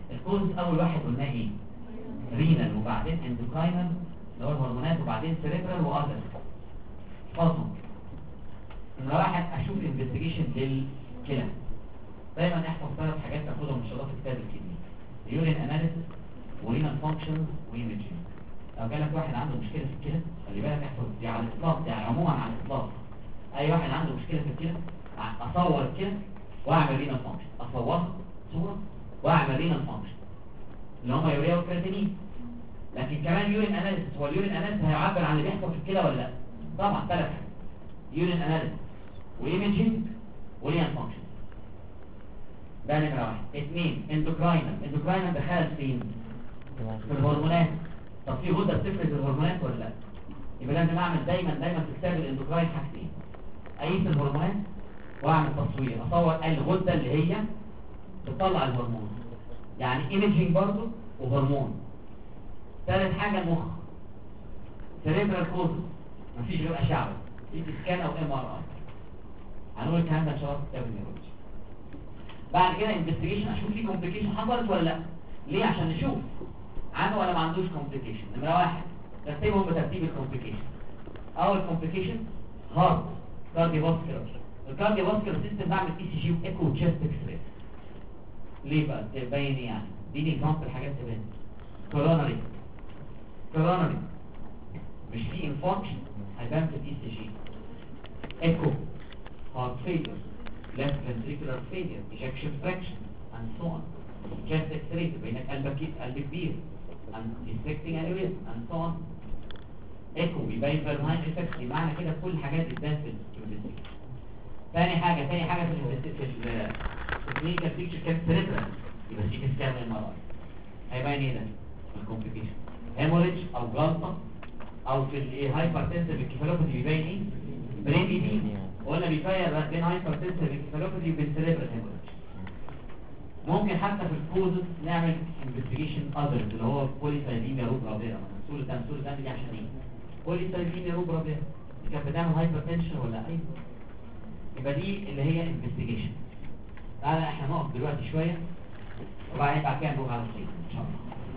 الكوز اول واحد قلناه ايه؟ رينال وبعدين اندوكراينال اللي هو الهرمونات وبعدين سيريبرال واذر. فاصل نمرة واحد اشوف انفستيجيشن للكلى. دايما احفظ 3 حاجات تاخدهم ان شاء الله في كتاب الكدني: يورين اناليسيس ورينال فانكشنز وايمجينج. لو جالك واحد عنده مشكله في الكلى خلي بالك احفظ دي على الاطلاق، يعني عموما على الاطلاق اي واحد عنده مشكله في الكلى اصور الكلى واعمل رينال فانكشن، اصورها صوره واعمل رينال فانكشن اللي هم يوريا وكرياتينين. لكن كمان يورين اناليسيس، هو اليورين اناليسيس هيعبر عن اللي بيحصل في الكلى ولا لا؟ طبعا 3 حاجات: يورين اناليسيس وايمجينج ورينال فانكشن. ده نمرة 1. 2 اندوكراينال دخلت فين؟ في الهرمونات. طب في غدة بتفرز الهرمونات ولا لا؟ يبقى لازم اعمل دايما في كتاب الاندوكراين حاجتين: اقيس الهرمونات واعمل تصوير، اصور الغدة اللي هي بتطلع الهرمون، يعني ايمجينج برضه وهرمون. ثالث حاجة المخ، سيريبرال كوزس، مفيش غير اشعه سي تي سكان او ام ار اي. هنقول الكلام ده ان شاء الله في كتاب النيورولوجي. بعد كده انفستيجيشن اشوف في كومبليكيشن حصلت ولا لا. ليه؟ عشان نشوف عنده ولا ما عندوش كومبليكيشن. نمرة 1 ترتيبهم بترتيب الكومبليكيشن. اول كومبليكيشن هارت كارديوفاسكولار. الكارديوفاسكولار سيستم بعمل اي سي جي وايكو وتشست اكس راي. ليه بقى؟ تبين ايه يعني؟ اديني اكزامبل حاجات تبين. كوروناري مش في انفاركشن هيبان في الاي سي جي. ايكو هارت فيلير، left ventricular failure, ejection fraction, and so on. Chest X-ray بينك قلب كبير and dissecting aneurysm and so on. ايكو بيبين فيرماين افكت. معنى كده كل الحاجات بتبان في الانفستيجيشن. ثاني حاجه في الكلينيكال بيكتشر كانت سيريبرال، يبقى سي تي سكان ام ار اي هيبين ايه ده؟ الكومبليكيشن هيموريدج او جلطه، او في الهايبرتنسيف انكفالوباثي بيبين ايه؟ برين ايديما. ولا بيفرق بين هايبرتنسيف انكفالوباثي وبين سيريبرال هيموريدج. ممكن حتى في الكوزز نعمل انفستيجيشن اذرز اللي هو بوليسايديميا روبرا فيرا. صوره الدم دي عشان ايه؟ بوليسايديميا روبرا فيرا دي كانت بتعمل هايبرتنشن ولا ايه؟ يبقى دي اللي هي انفستيجيشن. تعالى احنا نقف دلوقتي شويه وبعدين بعد كده نروح على الصيد ان شاء الله.